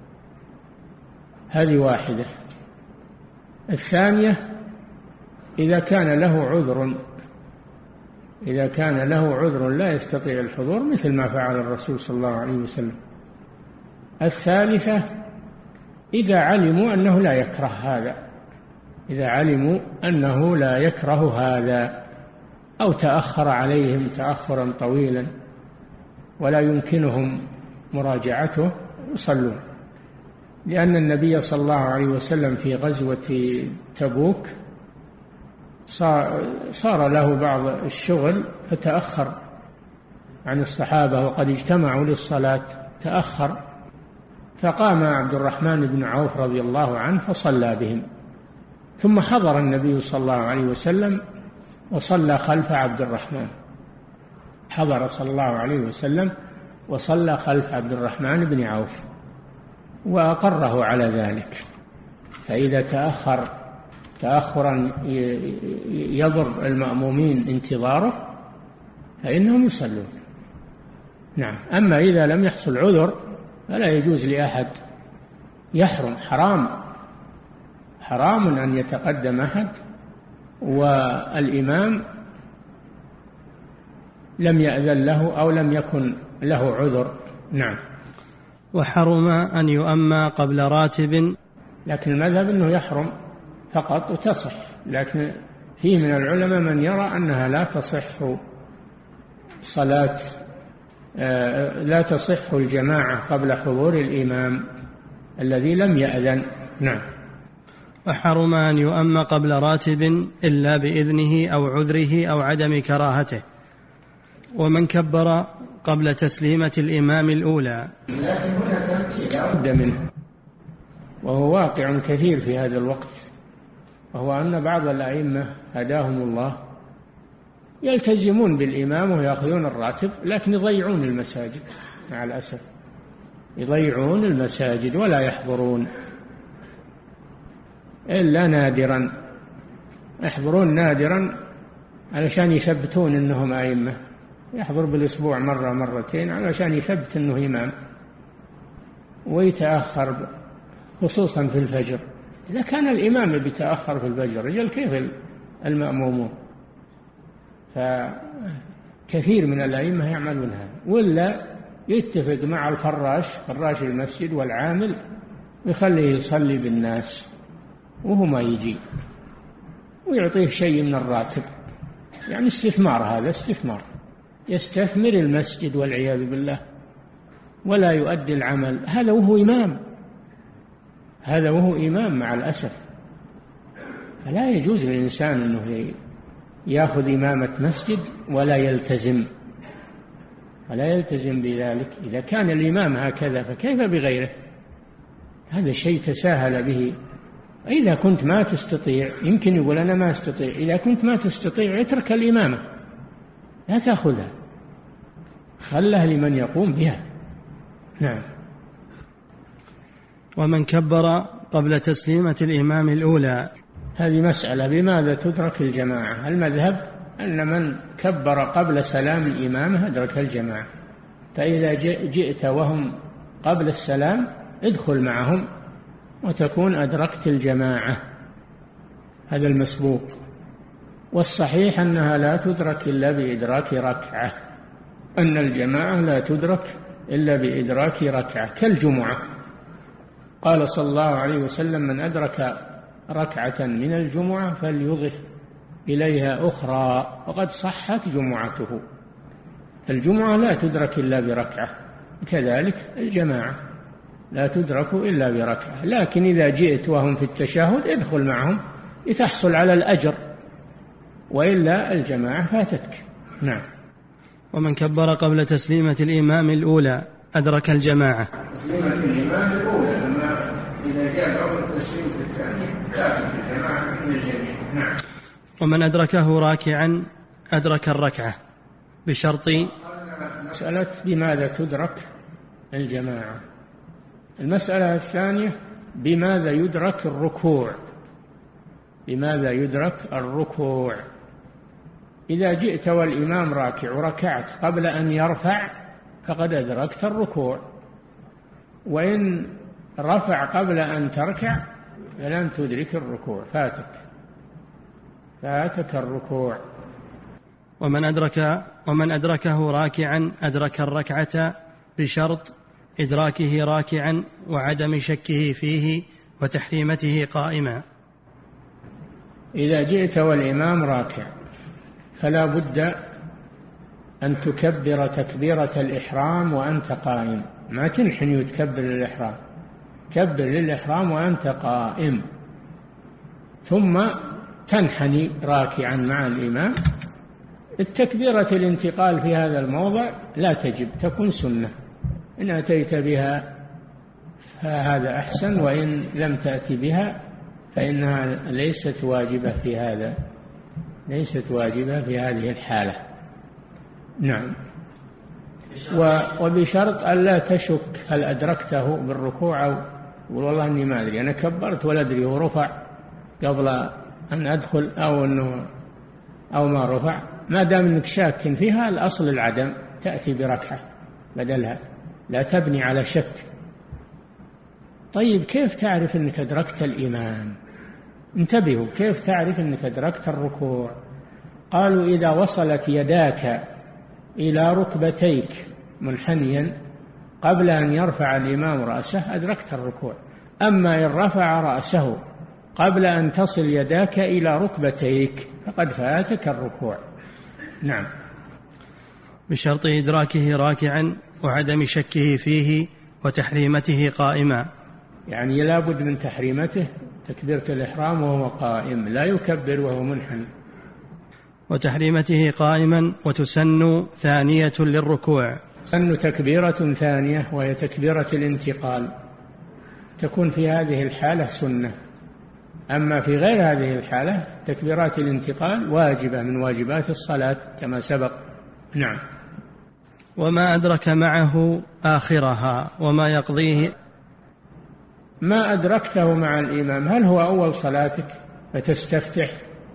هذه واحدة. الثانية إذا كان له عذر إذا كان له عذر لا يستطيع الحضور، مثل ما فعل الرسول صلى الله عليه وسلم. الثالثة إذا علموا أنه لا يكره هذا إذا علموا أنه لا يكره هذا أو تأخر عليهم تأخرا طويلا ولا يمكنهم مراجعته يصلون، لأن النبي صلى الله عليه وسلم في غزوة تبوك صار له بعض الشغل فتأخر عن الصحابة وقد اجتمعوا للصلاة، تأخر، فقام عبد الرحمن بن عوف رضي الله عنه فصلى بهم، ثم حضر النبي صلى الله عليه وسلم وصلى خلف عبد الرحمن حضر صلى الله عليه وسلم وصلى خلف عبد الرحمن بن عوف وأقره على ذلك. فإذا تأخر تأخرا يضر المأمومين انتظاره فإنهم يصلون. نعم. أما إذا لم يحصل عذر فلا يجوز لأحد يحرم حرام حرام أن يتقدم أحد والإمام لم يأذن له أو لم يكن له عذر. نعم. وحرم أن يؤمى قبل راتب، لكن المذهب أنه يحرم فقط وتصح، لكن فيه من العلماء من يرى أنها لا تصح صلاة لا تصح الجماعة قبل حضور الإمام الذي لم يأذن. نعم. وحرم أن يؤم قبل راتب إلا بإذنه أو عذره أو عدم كراهته. ومن كبر قبل تسليمة الإمام الأولى، لكن هنا تنبيه لا بد منه، وهو واقع كثير في هذا الوقت، وهو أن بعض الأئمة هداهم الله يلتزمون بالإمام ويأخذون الراتب، لكن يضيعون المساجد مع الأسف، يضيعون المساجد ولا يحضرون إلا نادرا، يحضرون نادرا علشان يثبتون أنهم أئمة، يحضر بالأسبوع مرة مرتين علشان يثبت أنه إمام، ويتأخر خصوصا في الفجر. إذا كان الإمام بيتأخر في الفجر رجل كيف المأمومون؟ فكثير من الأئمة يعملون هذا، ولا يتفق مع الفراش فراش المسجد والعامل ويخليه يصلي بالناس وهو ما يجي، ويعطيه شيء من الراتب، يعني استثمار، هذا استثمار، يستثمر المسجد والعياذ بالله ولا يؤدي العمل، هذا وهو إمام هذا وهو إمام مع الأسف. فلا يجوز للإنسان أنه يأخذ إمامة مسجد ولا يلتزم ولا يلتزم بذلك. إذا كان الإمام هكذا فكيف بغيره؟ هذا شيء تساهل به. إذا كنت ما تستطيع، يمكن يقول أنا ما أستطيع، إذا كنت ما تستطيع اترك الإمامة، لا تأخذها، خلها لمن يقوم بها. نعم. ومن كبر قبل تسليمة الإمام الأولى، هذه مسألة بماذا تدرك الجماعة. المذهب أن من كبر قبل سلام الإمامة أدرك الجماعة، فإذا جئت وهم قبل السلام ادخل معهم وتكون أدركت الجماعة، هذا المسبوق. والصحيح أنها لا تدرك إلا بإدراك ركعة، أن الجماعة لا تدرك إلا بإدراك ركعة كالجمعة. قال صلى الله عليه وسلم من أدرك ركعة من الجمعة فليضف إليها أخرى وقد صحت جمعته. الجمعة لا تدرك إلا بركعة، كذلك الجماعة لا تدرك إلا بركعة. لكن إذا جئت وهم في التشهد ادخل معهم لتحصل على الأجر، وإلا الجماعة فاتتك. نعم. ومن كبر قبل تسليمة الإمام الأولى أدرك الجماعة. تسليمة الإمام الأولى، أما إذا جاء قبل تسليمة الثانية داخل في الجماعة من الجميع. نعم. ومن أدركه راكعا أدرك الركعة بشرط. مسألة بماذا تدرك الجماعة. المسألة الثانية بماذا يدرك الركوع. بماذا يدرك الركوع. إذا جئت والإمام راكع وركعت قبل أن يرفع فقد أدركت الركوع، وإن رفع قبل أن تركع فلن تدرك الركوع، فاتك فاتك الركوع. ومن أدرك ومن أدركه راكعا أدرك الركعة بشرط إدراكه راكعا وعدم شكه فيه وتحريمته قائما. إذا جئت والإمام راكع فلا بد أن تكبر تكبيرة الإحرام وأنت قائم، ما تنحني وتكبر للإحرام، كبر للإحرام وأنت قائم، ثم تنحني راكعا مع الإمام. التكبيرة الانتقال في هذا الموضع لا تجب، تكون سنة، إن أتيت بها فهذا أحسن، وإن لم تأتي بها فإنها ليست واجبة في هذا ليست واجبة في هذه الحالة. نعم. وبشرط ألا تشك هل أدركته بالركوع أو والله أني ما أدري، أنا كبرت ولا أدري هو رفع قبل أن أدخل أو أنه أو ما رفع. ما دام أنك شاك فيها الأصل العدم، تأتي بركعة بدلها، لا تبني على شك. طيب كيف تعرف أنك أدركت الإمام؟ انتبهوا، كيف تعرف أنك أدركت الركوع؟ قالوا إذا وصلت يداك إلى ركبتيك منحنيا قبل أن يرفع الإمام رأسه أدركت الركوع. أما إن رفع رأسه قبل أن تصل يداك إلى ركبتيك فقد فاتك الركوع. نعم. بشرط إدراكه راكعا وعدم شكه فيه وتحريمته قائما، يعني لا بد من تحريمته، تكبيرة الإحرام وهو قائم، لا يكبر وهو منحني. وتحريمته قائما. وتسن ثانية للركوع، تسن تكبيرة ثانية وهي تكبيرة الانتقال، تكون في هذه الحالة سنة. أما في غير هذه الحالة تكبيرات الانتقال واجبة من واجبات الصلاة كما سبق. نعم. وما أدرك معه آخرها وما يقضيه. ما أدركته مع الإمام هل هو أول صلاتك فتستفتح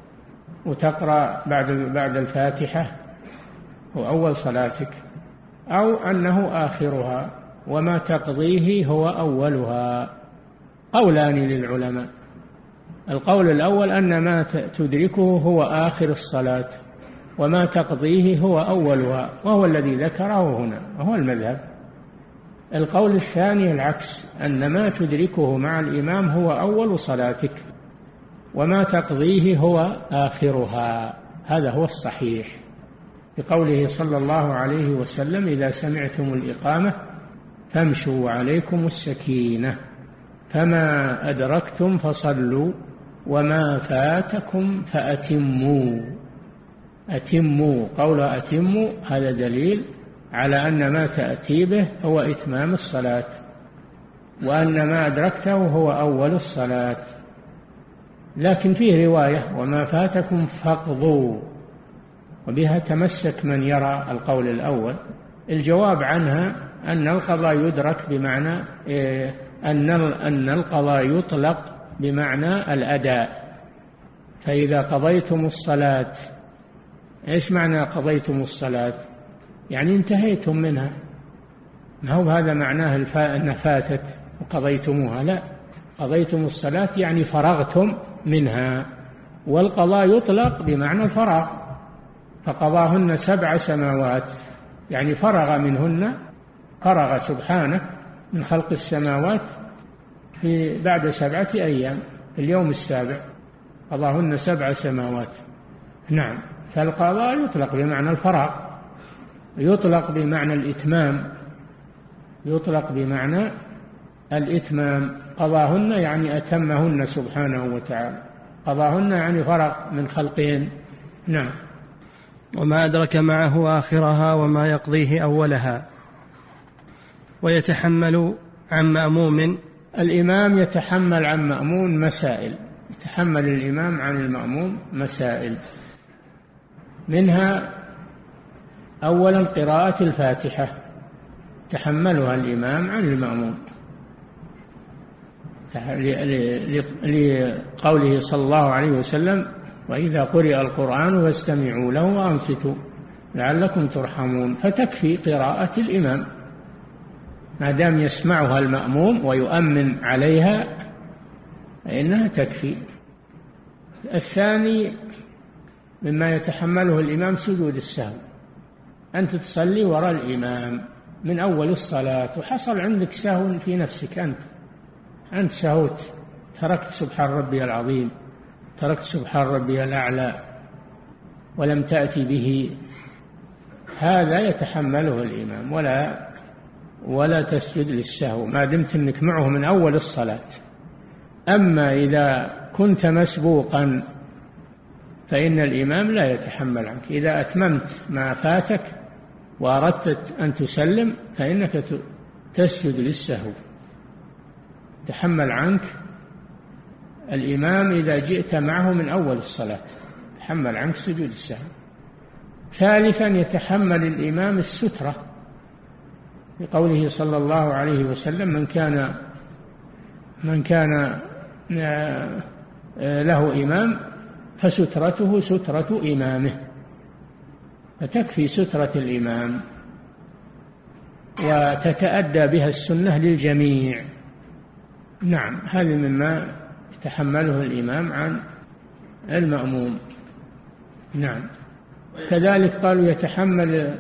وتقرأ بعد بعد الفاتحة هو أول صلاتك، أو أنه آخرها وما تقضيه هو أولها؟ قولان للعلماء. القول الأول أن ما تدركه هو آخر الصلاة وما تقضيه هو أولها، وهو الذي ذكره هنا وهو المذهب. القول الثاني العكس، أن ما تدركه مع الإمام هو أول صلاتك وما تقضيه هو آخرها، هذا هو الصحيح، بقوله صلى الله عليه وسلم إذا سمعتم الإقامة فامشوا عليكم السكينة، فما أدركتم فصلوا وما فاتكم فأتموا. أتموا، قول أتموا هذا دليل على أن ما تأتي به هو إتمام الصلاة، وأن ما أدركته هو أول الصلاة. لكن فيه رواية وما فاتكم فاقضوا، وبها تمسك من يرى القول الأول. الجواب عنها أن القضاء يدرك بمعنى أن أن القضاء يطلق بمعنى الأداء. فإذا قضيتم الصلاة، إيش معنى قضيتم الصلاة؟ يعني انتهيتم منها، ما هو هذا معناه أن فاتت وقضيتموها، لا، قضيتم الصلاة يعني فرغتم منها، والقضاء يطلق بمعنى الفراغ، فقضاهن سبع سماوات يعني فرغ منهن، فرغ سبحانه من خلق السماوات في بعد سبعة أيام، في اليوم السابع قضاهن سبع سماوات. نعم. فالقضاء يطلق بمعنى الفراغ، يطلق بمعنى الإتمام، يطلق بمعنى الإتمام. قضاهن يعني أتمهن سبحانه وتعالى، قضاهن يعني فرغ من خلقهن. نعم. وما أدرك معه آخرها وما يقضيه أولها. ويتحمل عن مأموم، الإمام يتحمل عن مأموم مسائل، يتحمل الإمام عن المأموم مسائل، منها أولا قراءة الفاتحة تحملها الإمام عن المأموم لقوله صلى الله عليه وسلم: وإذا قرئ القرآن فاستمعوا له وأنصتوا لعلكم ترحمون. فتكفي قراءة الإمام ما دام يسمعها المأموم ويؤمن عليها فإنها تكفي. الثاني مما يتحمله الإمام سجود السهو، أنت تصلي وراء الإمام من أول الصلاة وحصل عندك سهو في نفسك، أنت أنت سهوت، تركت سبحان ربي العظيم، تركت سبحان ربي الأعلى ولم تأتي به، هذا يتحمله الإمام ولا ولا تسجد للسهو ما دمت أنك معه من أول الصلاة. أما إذا كنت مسبوقا فإن الإمام لا يتحمل عنك، إذا أتممت ما فاتك وأردت أن تسلم فإنك تسجد للسهو، تحمل عنك الإمام إذا جئت معه من أول الصلاة، تحمل عنك سجود السهو. ثالثا يتحمل الإمام السترة لقوله صلى الله عليه وسلم: من كان من كان له إمام فسترته سترة إمامه، فتكفي سترة الإمام وتتأدى بها السنة للجميع. نعم، هذا مما يتحمله الإمام عن المأموم. نعم. كذلك قالوا يتحمل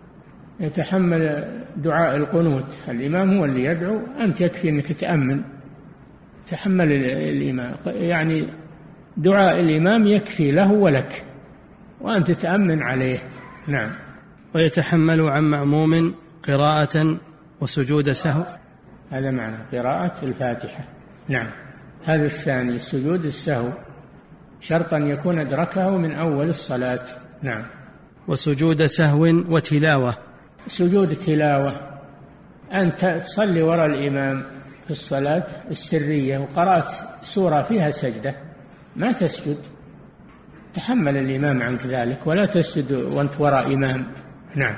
يتحمل دعاء القنوت، الإمام هو اللي يدعو، أنت يكفي أنك تأمن، تحمل الإمام، يعني دعاء الإمام يكفي له ولك وأنت تأمن عليه. نعم. ويتحمل عن مأموم قراءة وسجود سهو، هذا معنى قراءة الفاتحة. نعم. هذا الثاني السجود السهو شرطا يكون أدركه من أول الصلاة. نعم. وسجود سهو وتلاوة، سجود تلاوة أنت تصلي وراء الإمام في الصلاة السرية وقرأت سورة فيها سجدة ما تسجد، تحمل الإمام عنك ذلك ولا تسجد وأنت وراء إمام. نعم.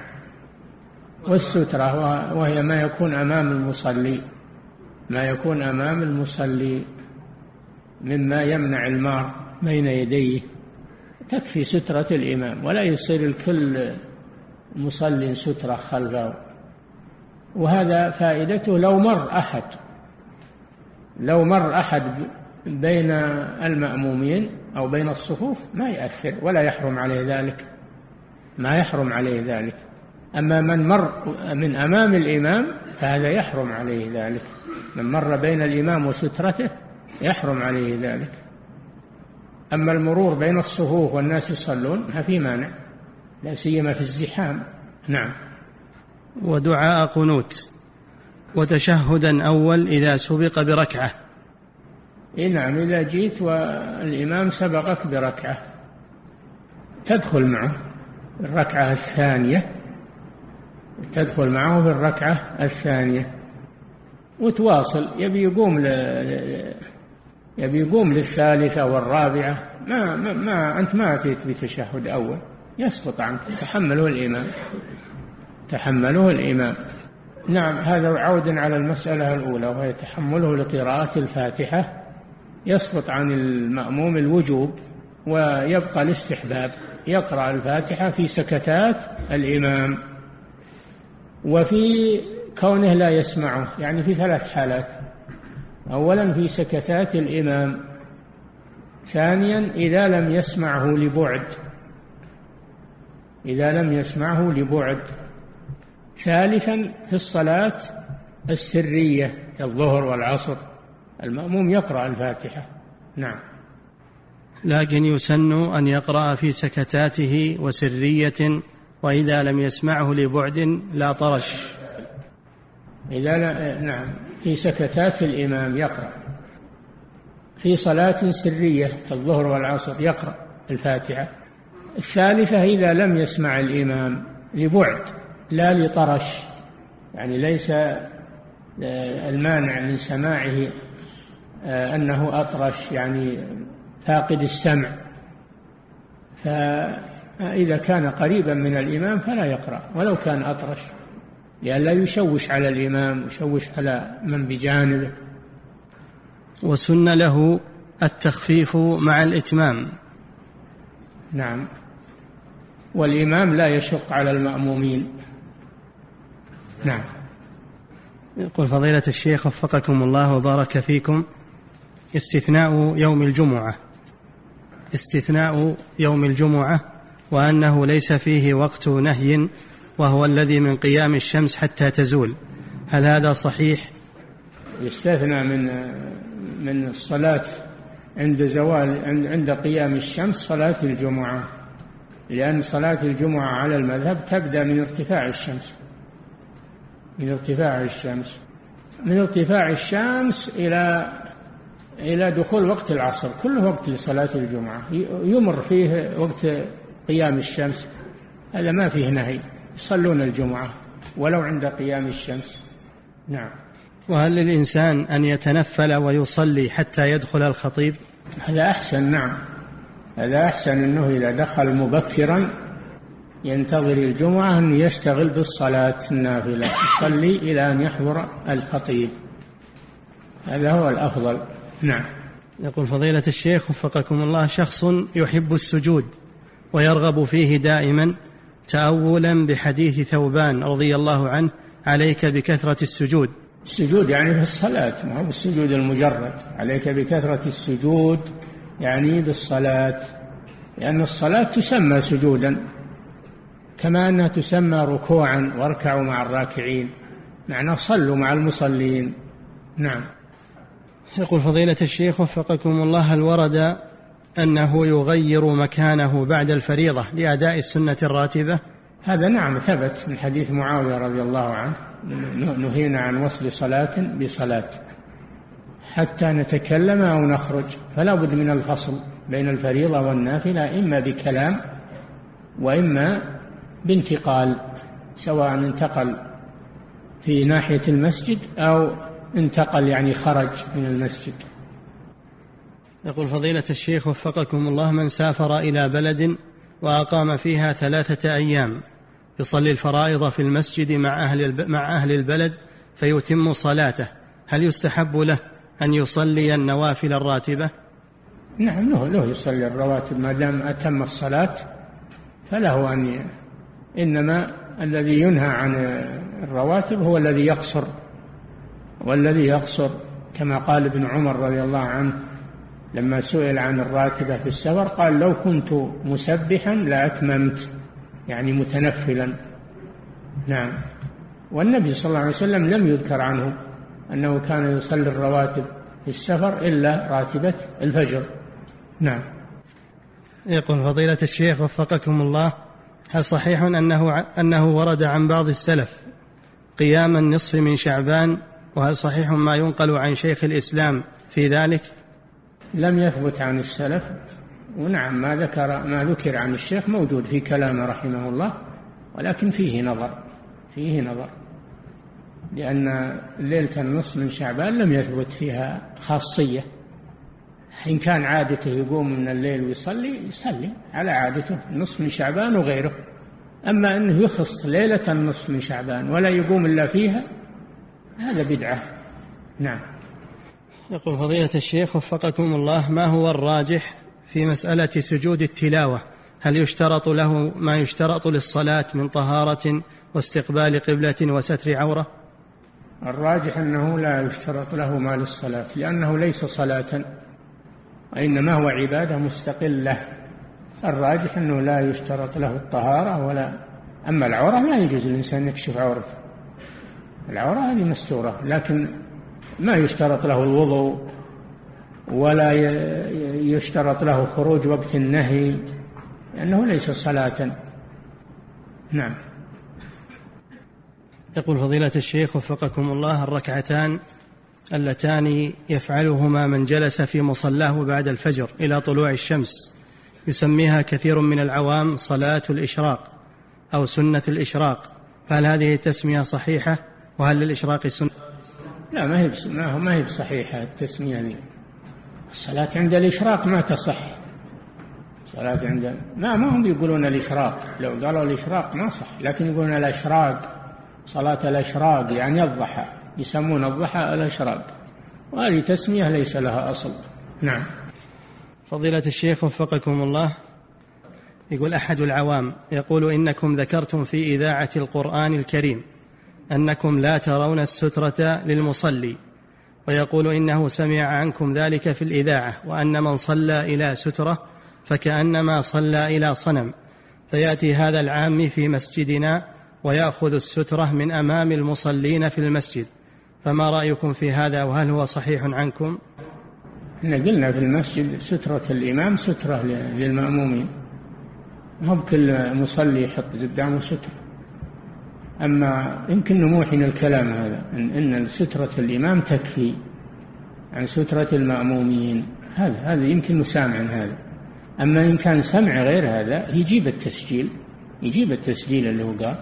والسترة وهي ما يكون أمام المصلي، ما يكون أمام المصلي مما يمنع المار بين يديه، تكفي سترة الإمام ولا يصير الكل مصلي سترة خلفه. وهذا فائدته لو مر أحد لو مر أحد بين المأمومين أو بين الصفوف ما يأثر ولا يحرم عليه ذلك، ما يحرم عليه ذلك. أما من مر من أمام الإمام فهذا يحرم عليه ذلك، من مر بين الإمام وسترته يحرم عليه ذلك. أما المرور بين الصفوف والناس يصلون ما في مانع، لا سيما في الزحام. نعم. ودعاء قنوت وتشهدا أول إذا سبق بركعة. إيه نعم، إذا جيت والإمام سبقك بركعة تدخل معه الركعة الثانية، تدخل معه في الركعة الثانية وتواصل، يبي يقوم ل... يبي يقوم للثالثة والرابعة، ما, ما, ما أنت ما أتيت بتشهد أول، يسقط عنك، تحمله الإمام تحمله الإمام. نعم. هذا عود على المسألة الأولى وهي تحمله لقراءة الفاتحة، يسقط عن المأموم الوجوب ويبقى الاستحباب، يقرأ الفاتحة في سكتات الإمام وفي كونه لا يسمعه، يعني في ثلاث حالات: أولا في سكتات الإمام، ثانيا إذا لم يسمعه لبعد إذا لم يسمعه لبعد ثالثا في الصلاة السرية الظهر والعصر المأموم يقرأ الفاتحة. نعم. لكن يسن أن يقرأ في سكتاته وسرية، وإذا لم يسمعه لبعد لا طرش. إذا لا... نعم، في سكتات الإمام يقرأ، في صلاة سرية الظهر والعصر يقرأ الفاتحة، الثالثة إذا لم يسمع الإمام لبعد لا لطرش، يعني ليس المانع من سماعه أنه أطرش يعني فاقد السمع، فإذا كان قريبا من الإمام فلا يقرأ ولو كان أطرش، لئلا يشوش على الإمام ويشوش على من بجانبه. وسن له التخفيف مع الإتمام. نعم، والإمام لا يشق على المأمومين. نعم. يقول فضيلة الشيخ وفقكم الله وبارك فيكم: استثناء يوم الجمعة استثناء يوم الجمعة وأنه ليس فيه وقت نهي وهو الذي من قيام الشمس حتى تزول، هل هذا صحيح؟ يستثنى من من الصلاة عند زوال عند قيام الشمس صلاة الجمعة، لأن صلاة الجمعة على المذهب تبدأ من ارتفاع الشمس من ارتفاع الشمس من ارتفاع الشمس إلى إلى دخول وقت العصر، كله وقت لصلاة الجمعة، يمر فيه وقت قيام الشمس، هذا ما فيه نهي، يصلون الجمعة ولو عند قيام الشمس. نعم. وهل للإنسان أن يتنفل ويصلي حتى يدخل الخطيب؟ هذا أحسن. نعم، هذا أحسن، أنه إذا دخل مبكرا ينتظر الجمعة أن يشتغل بالصلاة النافلة، يصلي إلى أن يحضر الخطيب، هذا هو الأفضل. نعم. يقول فضيلة الشيخ وفقكم الله: شخص يحب السجود ويرغب فيه دائما تأولا بحديث ثوبان رضي الله عنه: عليك بكثرة السجود. السجود يعني في الصلاة، ما هو بالسجود المجرد، عليك بكثرة السجود يعني بالصلاة، لأن الصلاة تسمى سجودا كما أنها تسمى ركوعا، واركعوا مع الراكعين، معناه صلوا مع المصلين. نعم. يقول فضيلة الشيخ وفقكم الله: هل ورد أنه يغير مكانه بعد الفريضة لأداء السنة الراتبة؟ هذا نعم ثبت من حديث معاوية رضي الله عنه: نهينا عن وصل صلاة بصلاة حتى نتكلم أو نخرج، فلا بد من الفصل بين الفريضة والنافلة، إما بكلام وإما بانتقال، سواء انتقل في ناحية المسجد أو انتقل يعني خرج من المسجد. يقول فضيلة الشيخ وفقكم الله: من سافر إلى بلد وأقام فيها ثلاثة أيام يصلي الفرائض في المسجد مع أهل مع أهل البلد فيتم صلاته، هل يستحب له أن يصلي النوافل الراتبة؟ نعم، له له يصلي الرواتب ما دام أتم الصلاة، فله أن ي... إنما الذي ينهى عن الرواتب هو الذي يقصر، والذي يقصر كما قال ابن عمر رضي الله عنه لما سئل عن الراتبة في السفر قال: لو كنت مسبحا لأتممت، يعني متنفلا. نعم. والنبي صلى الله عليه وسلم لم يذكر عنه أنه كان يصلي الرواتب في السفر إلا راتبة الفجر. نعم. يقول فضيلة الشيخ وفقكم الله: هل صحيح أنه, أنه ورد عن بعض السلف قيام النصف من شعبان، وهل صحيح ما ينقل عن شيخ الإسلام في ذلك؟ لم يثبت عن السلف، ونعم ما ذكر ما ذكر عن الشيخ موجود في كلامه رحمه الله، ولكن فيه نظر فيه نظر لأن ليلة النصف من شعبان لم يثبت فيها خاصية. إن كان عادته يقوم من الليل ويصلي يصلي على عادته النصف من شعبان وغيره، أما أنه يخص ليلة النصف من شعبان ولا يقوم إلا فيها هذا بدعة. نعم. يقول فضيلة الشيخ وفقكم الله: ما هو الراجح في مسألة سجود التلاوة؟ هل يشترط له ما يشترط للصلاة من طهارة واستقبال قبلة وستر عورة؟ الراجح أنه لا يشترط له ما للصلاة، لأنه ليس صلاة وإنما هو عبادة مستقلة. الراجح أنه لا يشترط له الطهارة ولا. أما العورة لا يجوز الإنسان يكشف عورته، العورة هذه مستورة، لكن ما يشترط له الوضوء ولا يشترط له خروج وقت النهي، لأنه ليس صلاة. نعم. يقول فضيلة الشيخ وفقكم الله: الركعتان اللتان يفعلهما من جلس في مصلاه بعد الفجر إلى طلوع الشمس يسميها كثير من العوام صلاة الإشراق أو سنة الإشراق، فهل هذه التسمية صحيحة؟ وهل للإشراق سنة؟ لا، ما هي ما هي بصحيحة التسمية دي. الصلاة عند الإشراق ما تصح. صلاة عند ما ما هم يقولون الإشراق، لو قالوا الإشراق ما صح، لكن يقولون الأشراق، صلاة الأشراق يعني الضحى، يسمون الضحى الأشراق، وهذه تسمية ليس لها أصل. نعم. فضيلة الشيخ وفقكم الله، يقول أحد العوام يقول إنكم ذكرتم في إذاعة القرآن الكريم أنكم لا ترون السترة للمصلي، ويقول إنه سمع عنكم ذلك في الإذاعة، وأن من صلى إلى سترة فكأنما صلى إلى صنم، فيأتي هذا العام في مسجدنا ويأخذ السترة من أمام المصلين في المسجد، فما رأيكم في هذا؟ وهل هو صحيح عنكم؟ إحنا قلنا في المسجد سترة الإمام سترة للمأمومين، ما هو بكل مصلي يحط قدامه سترة. أما يمكن نموحن الكلام هذا إن, إن سترة الإمام تكفي عن سترة المأمومين، هذا هذا يمكن نسامع عن هذا. أما إن كان سمع غير هذا يجيب التسجيل، يجيب التسجيل اللي هو قال.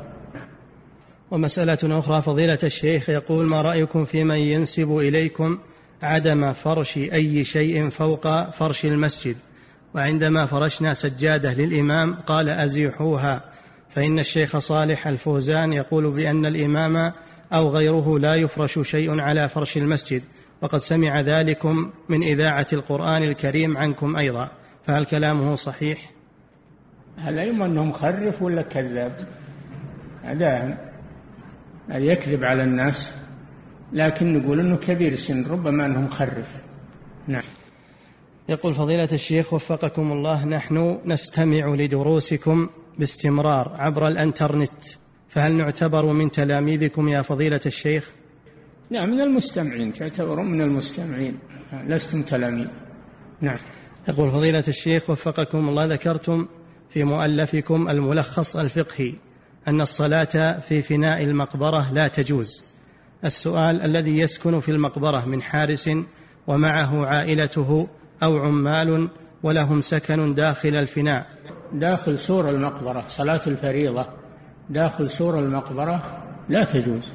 ومسألة أخرى فضيلة الشيخ، يقول ما رأيكم في من ينسب إليكم عدم فرش أي شيء فوق فرش المسجد، وعندما فرشنا سجادة للإمام قال أزيحوها، فإن الشيخ صالح الفوزان يقول بأن الإمام أو غيره لا يفرش شيء على فرش المسجد، وقد سمع ذلكم من إذاعة القرآن الكريم عنكم أيضا، فهل كلامه صحيح؟ هل إما أنه مخرف ولا كذاب؟ هذا يكذب على الناس، لكن نقول أنه كبير سن، ربما أنه مخرف. نعم. يقول فضيلة الشيخ وفقكم الله، نحن نستمع لدروسكم باستمرار عبر الانترنت، فهل نعتبر من تلاميذكم يا فضيلة الشيخ؟ لا، من المستمعين، تعتبرون من المستمعين، لستم تلاميذ. نعم. يقول فضيلة الشيخ وفقكم الله، ذكرتم في مؤلفكم الملخص الفقهي أن الصلاة في فناء المقبرة لا تجوز. السؤال: الذي يسكن في المقبرة من حارس ومعه عائلته أو عمال ولهم سكن داخل الفناء، داخل سور المقبرة، صلاة الفريضة داخل سور المقبرة لا تجوز.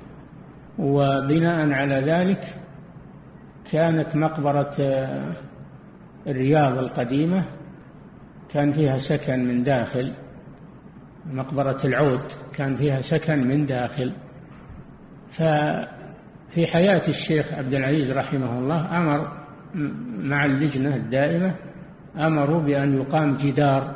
وبناء على ذلك كانت مقبرة الرياض القديمة كان فيها سكن من داخل، مقبرة العود كان فيها سكن من داخل. ففي حياة الشيخ عبد العزيز رحمه الله أمر مع اللجنة الدائمة، أمروا بأن يقام جدار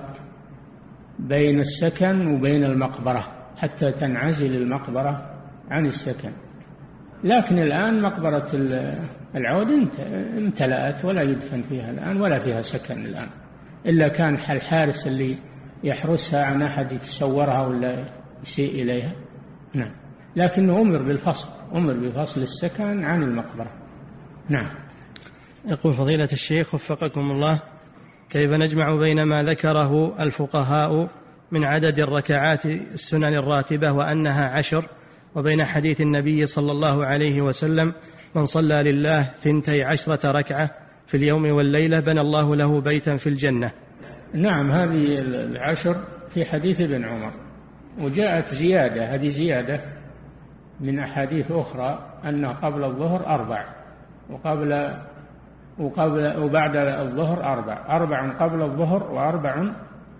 بين السكن وبين المقبرة حتى تنعزل المقبرة عن السكن. لكن الآن مقبرة العود امتلأت ولا يدفن فيها الآن ولا فيها سكن الآن، إلا كان الحارس اللي يحرسها عن أحد يتسورها ولا يسيء إليها. نعم. لكنه أمر بالفصل، أمر بفصل السكن عن المقبرة. نعم. يقول فضيلة الشيخ وفقكم الله، كيف نجمع بين ما ذكره الفقهاء من عدد الركعات السنن الراتبة وأنها عشر، وبين حديث النبي صلى الله عليه وسلم من صلى لله ثنتي عشرة ركعة في اليوم والليلة بنى الله له بيتا في الجنة؟ نعم، هذه العشر في حديث ابن عمر، وجاءت زيادة، هذه زيادة من أحاديث أخرى أنه قبل الظهر أربع وقبل وقبل وبعد الظهر أربع، أربع قبل الظهر وأربع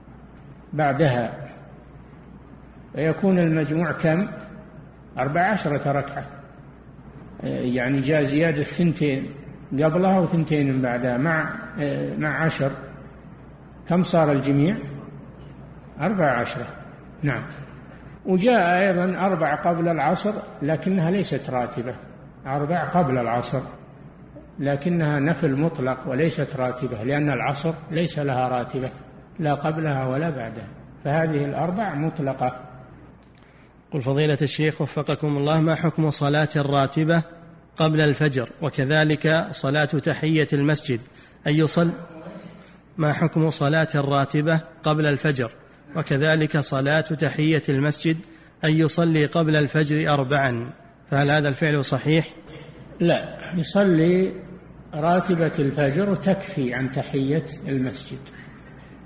بعدها، فيكون المجموع كم؟ أربع عشرة ركعة. يعني جاء زيادة ثنتين قبلها وثنتين بعدها مع مع عشر، كم صار الجميع؟ أربع عشرة. نعم. وجاء أيضا أربع قبل العصر لكنها ليست راتبة، أربع قبل العصر لكنها نفل مطلق وليست راتبة، لأن العصر ليس لها راتبة لا قبلها ولا بعدها، فهذه الأربع مطلقة. قل فضيلة الشيخ وفقكم الله، ما حكم صلاة الراتبة قبل الفجر وكذلك صلاة تحية المسجد؟ أن يصل ما حكم صلاة الراتبة قبل الفجر وكذلك صلاة تحية المسجد أن يصلي قبل الفجر أربعا، فهل هذا الفعل صحيح؟ لا، يصلي راتبة الفجر تكفي عن تحية المسجد،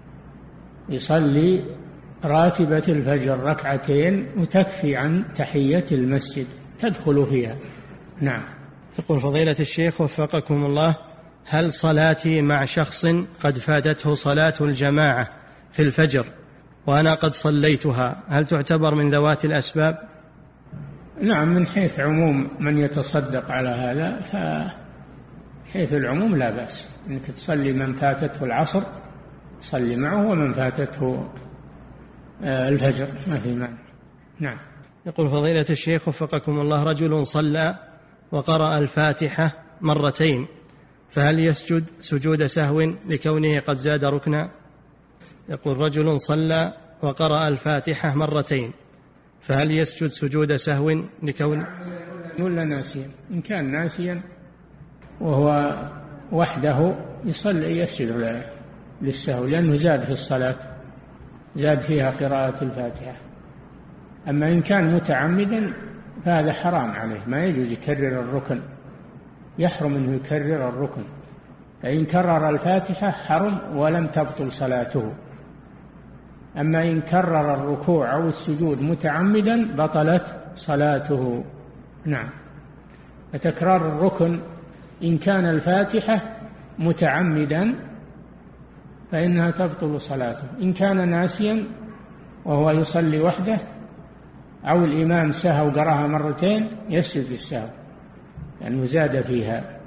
يصلي راتبة الفجر ركعتين وتكفي عن تحية المسجد تدخل فيها. نعم. يقول فضيلة الشيخ وفقكم الله: هل صلاتي مع شخص قد فاتته صلاة الجماعة في الفجر وأنا قد صليتها هل تعتبر من ذوات الأسباب؟ نعم، من حيث عموم من يتصدق على هذا، فحيث العموم لا بأس أنك تصلي من فاتته العصر صلي معه ومن فاتته الفجر ما في مانع. نعم. يقول فضيلة الشيخ وفقكم الله: رجل صلى وقرأ الفاتحة مرتين فهل يسجد سجود سهو لكونه قد زاد ركنا؟ يقول: رجل صلى وقرأ الفاتحة مرتين فهل يسجد سجود سهو لكون ولا ناسيا؟ إن كان ناسيا وهو وحده يصلي يسجد للسهو لأنه زاد في الصلاة، زاد فيها قراءة الفاتحة. أما إن كان متعمدا فهذا حرام عليه، ما يجوز يكرر الركن، يحرم أنه يكرر الركن، فإن كرر الفاتحة حرم ولم تبطل صلاته. أما إن كرر الركوع أو السجود متعمدا بطلت صلاته. نعم. فتكرار الركن إن كان الفاتحة متعمدا فإنها تبطل صلاته. إن كان ناسيا وهو يصلي وحده أو الإمام سهى وقرأها مرتين يسجد للسهو لأنه زاد فيها.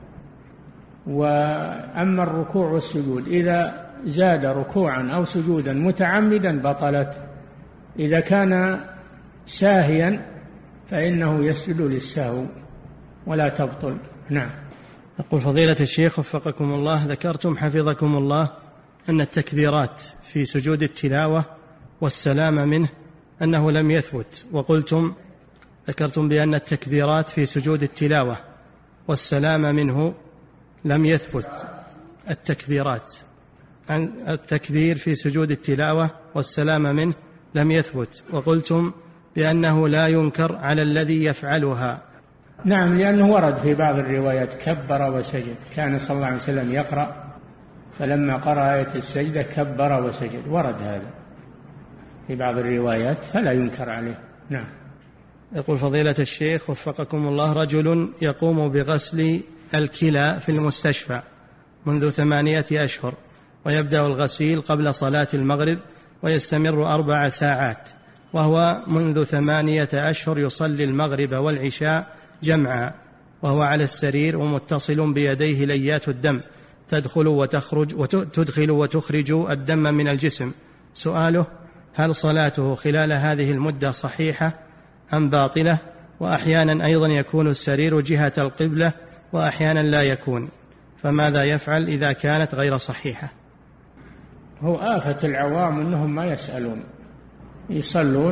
وأما الركوع والسجود إذا زاد ركوعا أو سجودا متعمدا بطلت. إذا كان ساهيا فإنه يسجد للسهو ولا تبطل. نعم. يقول فضيلة الشيخ وفقكم الله: ذكرتم حفظكم الله أن التكبيرات في سجود التلاوة والسلام منه أنه لم يثبت، وقلتم ذكرتم بأن التكبيرات في سجود التلاوة والسلام منه لم يثبت. التكبيرات عن التكبير في سجود التلاوة والسلام منه لم يثبت، وقلتم بأنه لا ينكر على الذي يفعلها. نعم، لأنه ورد في بعض الروايات كبر وسجد، كان صلى الله عليه وسلم يقرأ فلما قرأ آية السجدة كبر وسجد، ورد هذا في بعض الروايات فلا ينكر عليه. نعم. يقول فضيلة الشيخ وفقكم الله: رجل يقوم بغسل الكلى في المستشفى منذ ثمانية أشهر ويبدأ الغسيل قبل صلاة المغرب ويستمر أربع ساعات، وهو منذ ثمانية أشهر يصلي المغرب والعشاء جمعا وهو على السرير ومتصل بيديه ليات الدم تدخل وتخرج وتدخل وتخرج الدم من الجسم. سؤاله: هل صلاته خلال هذه المدة صحيحة أم باطلة؟ وأحيانا أيضا يكون السرير جهة القبلة وأحيانا لا يكون، فماذا يفعل إذا كانت غير صحيحة؟ هو آفة العوام أنهم ما يسألون، يصلون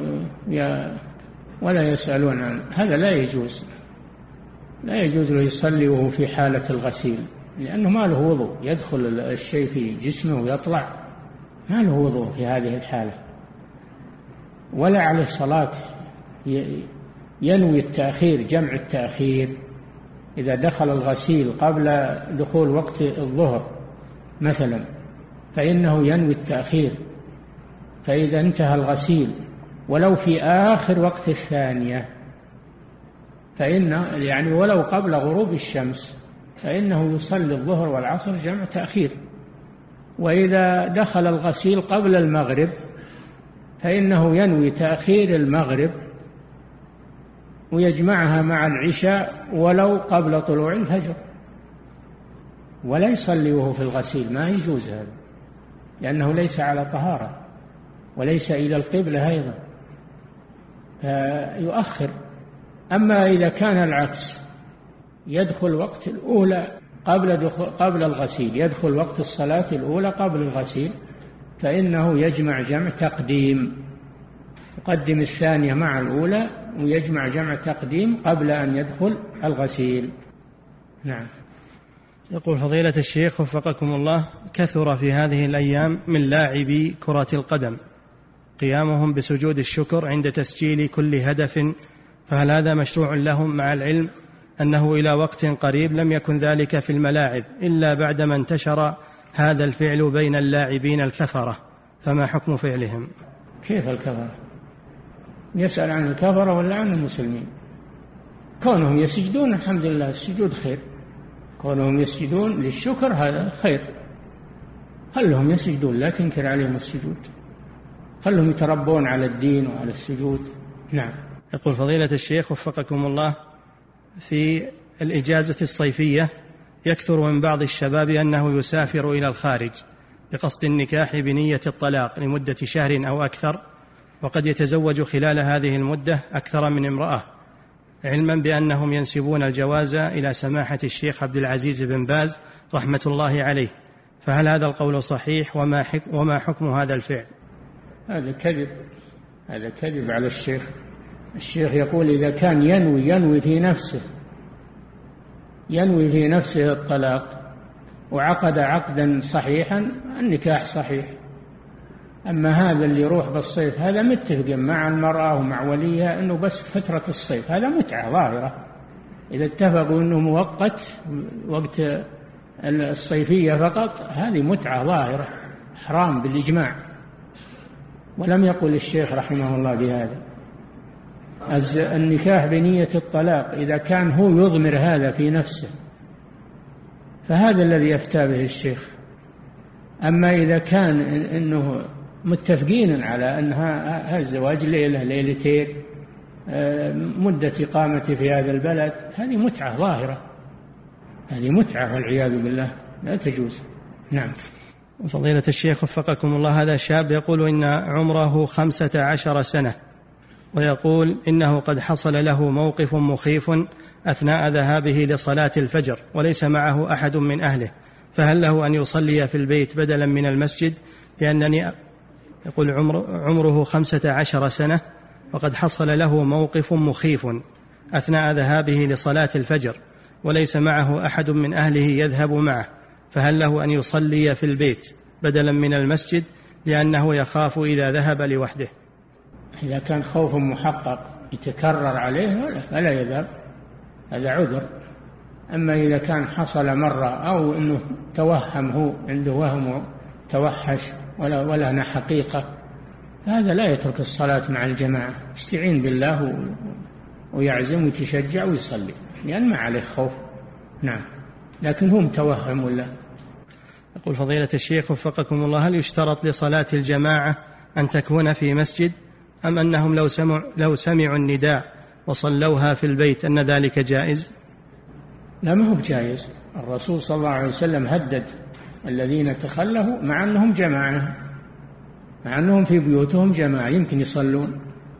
ولا يسألون عنه، هذا لا يجوز. لا يجوز له يصلي وهو في حالة الغسيل، لأنه ما له وضوء، يدخل الشيء في جسمه ويطلع، ما له وضوء في هذه الحالة. ولا عليه صلاة، ينوي التأخير، جمع التأخير. إذا دخل الغسيل قبل دخول وقت الظهر مثلا فإنه ينوي التأخير، فإذا انتهى الغسيل ولو في آخر وقت الثانية فإنه يعني ولو قبل غروب الشمس فإنه يصلي الظهر والعصر جمع تأخير. وإذا دخل الغسيل قبل المغرب فإنه ينوي تأخير المغرب ويجمعها مع العشاء ولو قبل طلوع الفجر، ولا يصلي وهو في الغسيل، ما يجوز هذا، لأنه ليس على طهارة وليس إلى القبلة أيضا، فيؤخر. أما إذا كان العكس، يدخل وقت الأولى قبل قبل الغسيل، يدخل وقت الصلاة الأولى قبل الغسيل، فإنه يجمع جمع تقديم، يقدم الثانية مع الأولى ويجمع جمع تقديم قبل أن يدخل الغسيل. نعم. يقول فضيلة الشيخ وفقكم الله: كثر في هذه الأيام من لاعبي كرة القدم قيامهم بسجود الشكر عند تسجيل كل هدف، فهل هذا مشروع لهم مع العلم أنه إلى وقت قريب لم يكن ذلك في الملاعب إلا بعدما انتشر هذا الفعل بين اللاعبين الكفرة؟ فما حكم فعلهم؟ كيف الكفرة؟ يسأل عن الكفرة ولا عن المسلمين؟ كونهم يسجدون الحمد لله، السجود خير، كونهم يسجدون للشكر هذا خير، خلهم يسجدون، لا تنكر عليهم السجود، خلهم يتربون على الدين وعلى السجود. نعم. يقول فضيلة الشيخ وفقكم الله، في الإجازة الصيفية يكثر من بعض الشباب أنه يسافر إلى الخارج بقصد النكاح بنية الطلاق لمدة شهر أو أكثر، وقد يتزوج خلال هذه المدة أكثر من امرأة، علما بأنهم ينسبون الجواز إلى سماحة الشيخ عبد العزيز بن باز رحمة الله عليه، فهل هذا القول صحيح؟ وما, وما حكم هذا الفعل؟ هذا كذب، هذا كذب على الشيخ. الشيخ يقول إذا كان ينوي ينوي في نفسه ينوي في نفسه الطلاق وعقد عقدا صحيحا النكاح صحيح. أما هذا اللي يروح بالصيف هذا متفق مع المرأة ومع وليها أنه بس فترة الصيف، هذا متعة ظاهرة. إذا اتفقوا أنه مؤقت وقت الصيفية فقط، هذه متعة ظاهرة حرام بالإجماع، ولم يقل الشيخ رحمه الله بهذا. النكاح بنية الطلاق إذا كان هو يضمر هذا في نفسه فهذا الذي يفتى به الشيخ. أما إذا كان إنه متفقين على أن هذا الزواج ليلة ليلتين مدة إقامتي في هذا البلد، هذه متعة ظاهرة، هذه متعة والعياذ بالله لا تجوز. نعم. فضيلة الشيخ وفقكم الله، هذا شاب يقول إن عمره خمسة عشر سنة، ويقول إنه قد حصل له موقف مخيف أثناء ذهابه لصلاة الفجر وليس معه أحد من أهله، فهل له أن يصلي في البيت بدلا من المسجد؟ لأنني يقول عمر عمره خمسة عشر سنة وقد حصل له موقف مخيف أثناء ذهابه لصلاة الفجر وليس معه أحد من أهله يذهب معه، فهل له أن يصلي في البيت بدلا من المسجد لأنه يخاف إذا ذهب لوحده؟ إذا كان خوف محقق يتكرر عليه فلا يذهب، هذا عذر. أما إذا كان حصل مرة أو أنه توهم، هو عنده وهم توحش ولا ولا حقيقة، هذا لا يترك الصلاة مع الجماعة، يستعين بالله ويعزم ويتشجع ويصلي لأن ما عليه خوف. نعم، لكن هو متوهم ولا. يقول فضيلة الشيخ وفقكم الله، هل يشترط لصلاة الجماعة أن تكون في مسجد، أم أنهم لو سمعوا, لو سمعوا النداء وصلوها في البيت أن ذلك جائز؟ لا، ما هو بجائز. الرسول صلى الله عليه وسلم هدد الذين تخلفوا مع أنهم جماعة، مع أنهم في بيوتهم جماعة يمكن يصلون،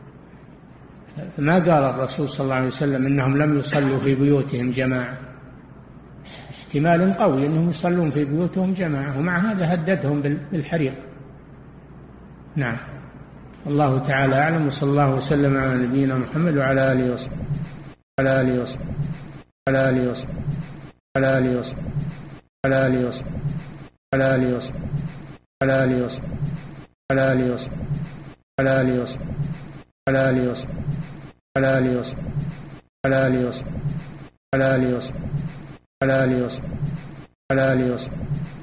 ما قال الرسول صلى الله عليه وسلم إنهم لم يصلوا في بيوتهم جماعة، احتمال قوي أنهم يصلون في بيوتهم جماعة، ومع هذا هددهم بالحريق. نعم، الله تعالى أعلم، وصلى الله وسلم على نبينا محمد وعلى آله وصحبه على آله وصحبه على آله وصحبه على آله وصحبه على آله وصحبه على آله وصحبه على آله وصحبه على آله وصحبه على آله وصحبه على آله وصحبه على آله وصحبه على آله وصحبه على آله وصحبه على آله وصحبه على آله وصحبه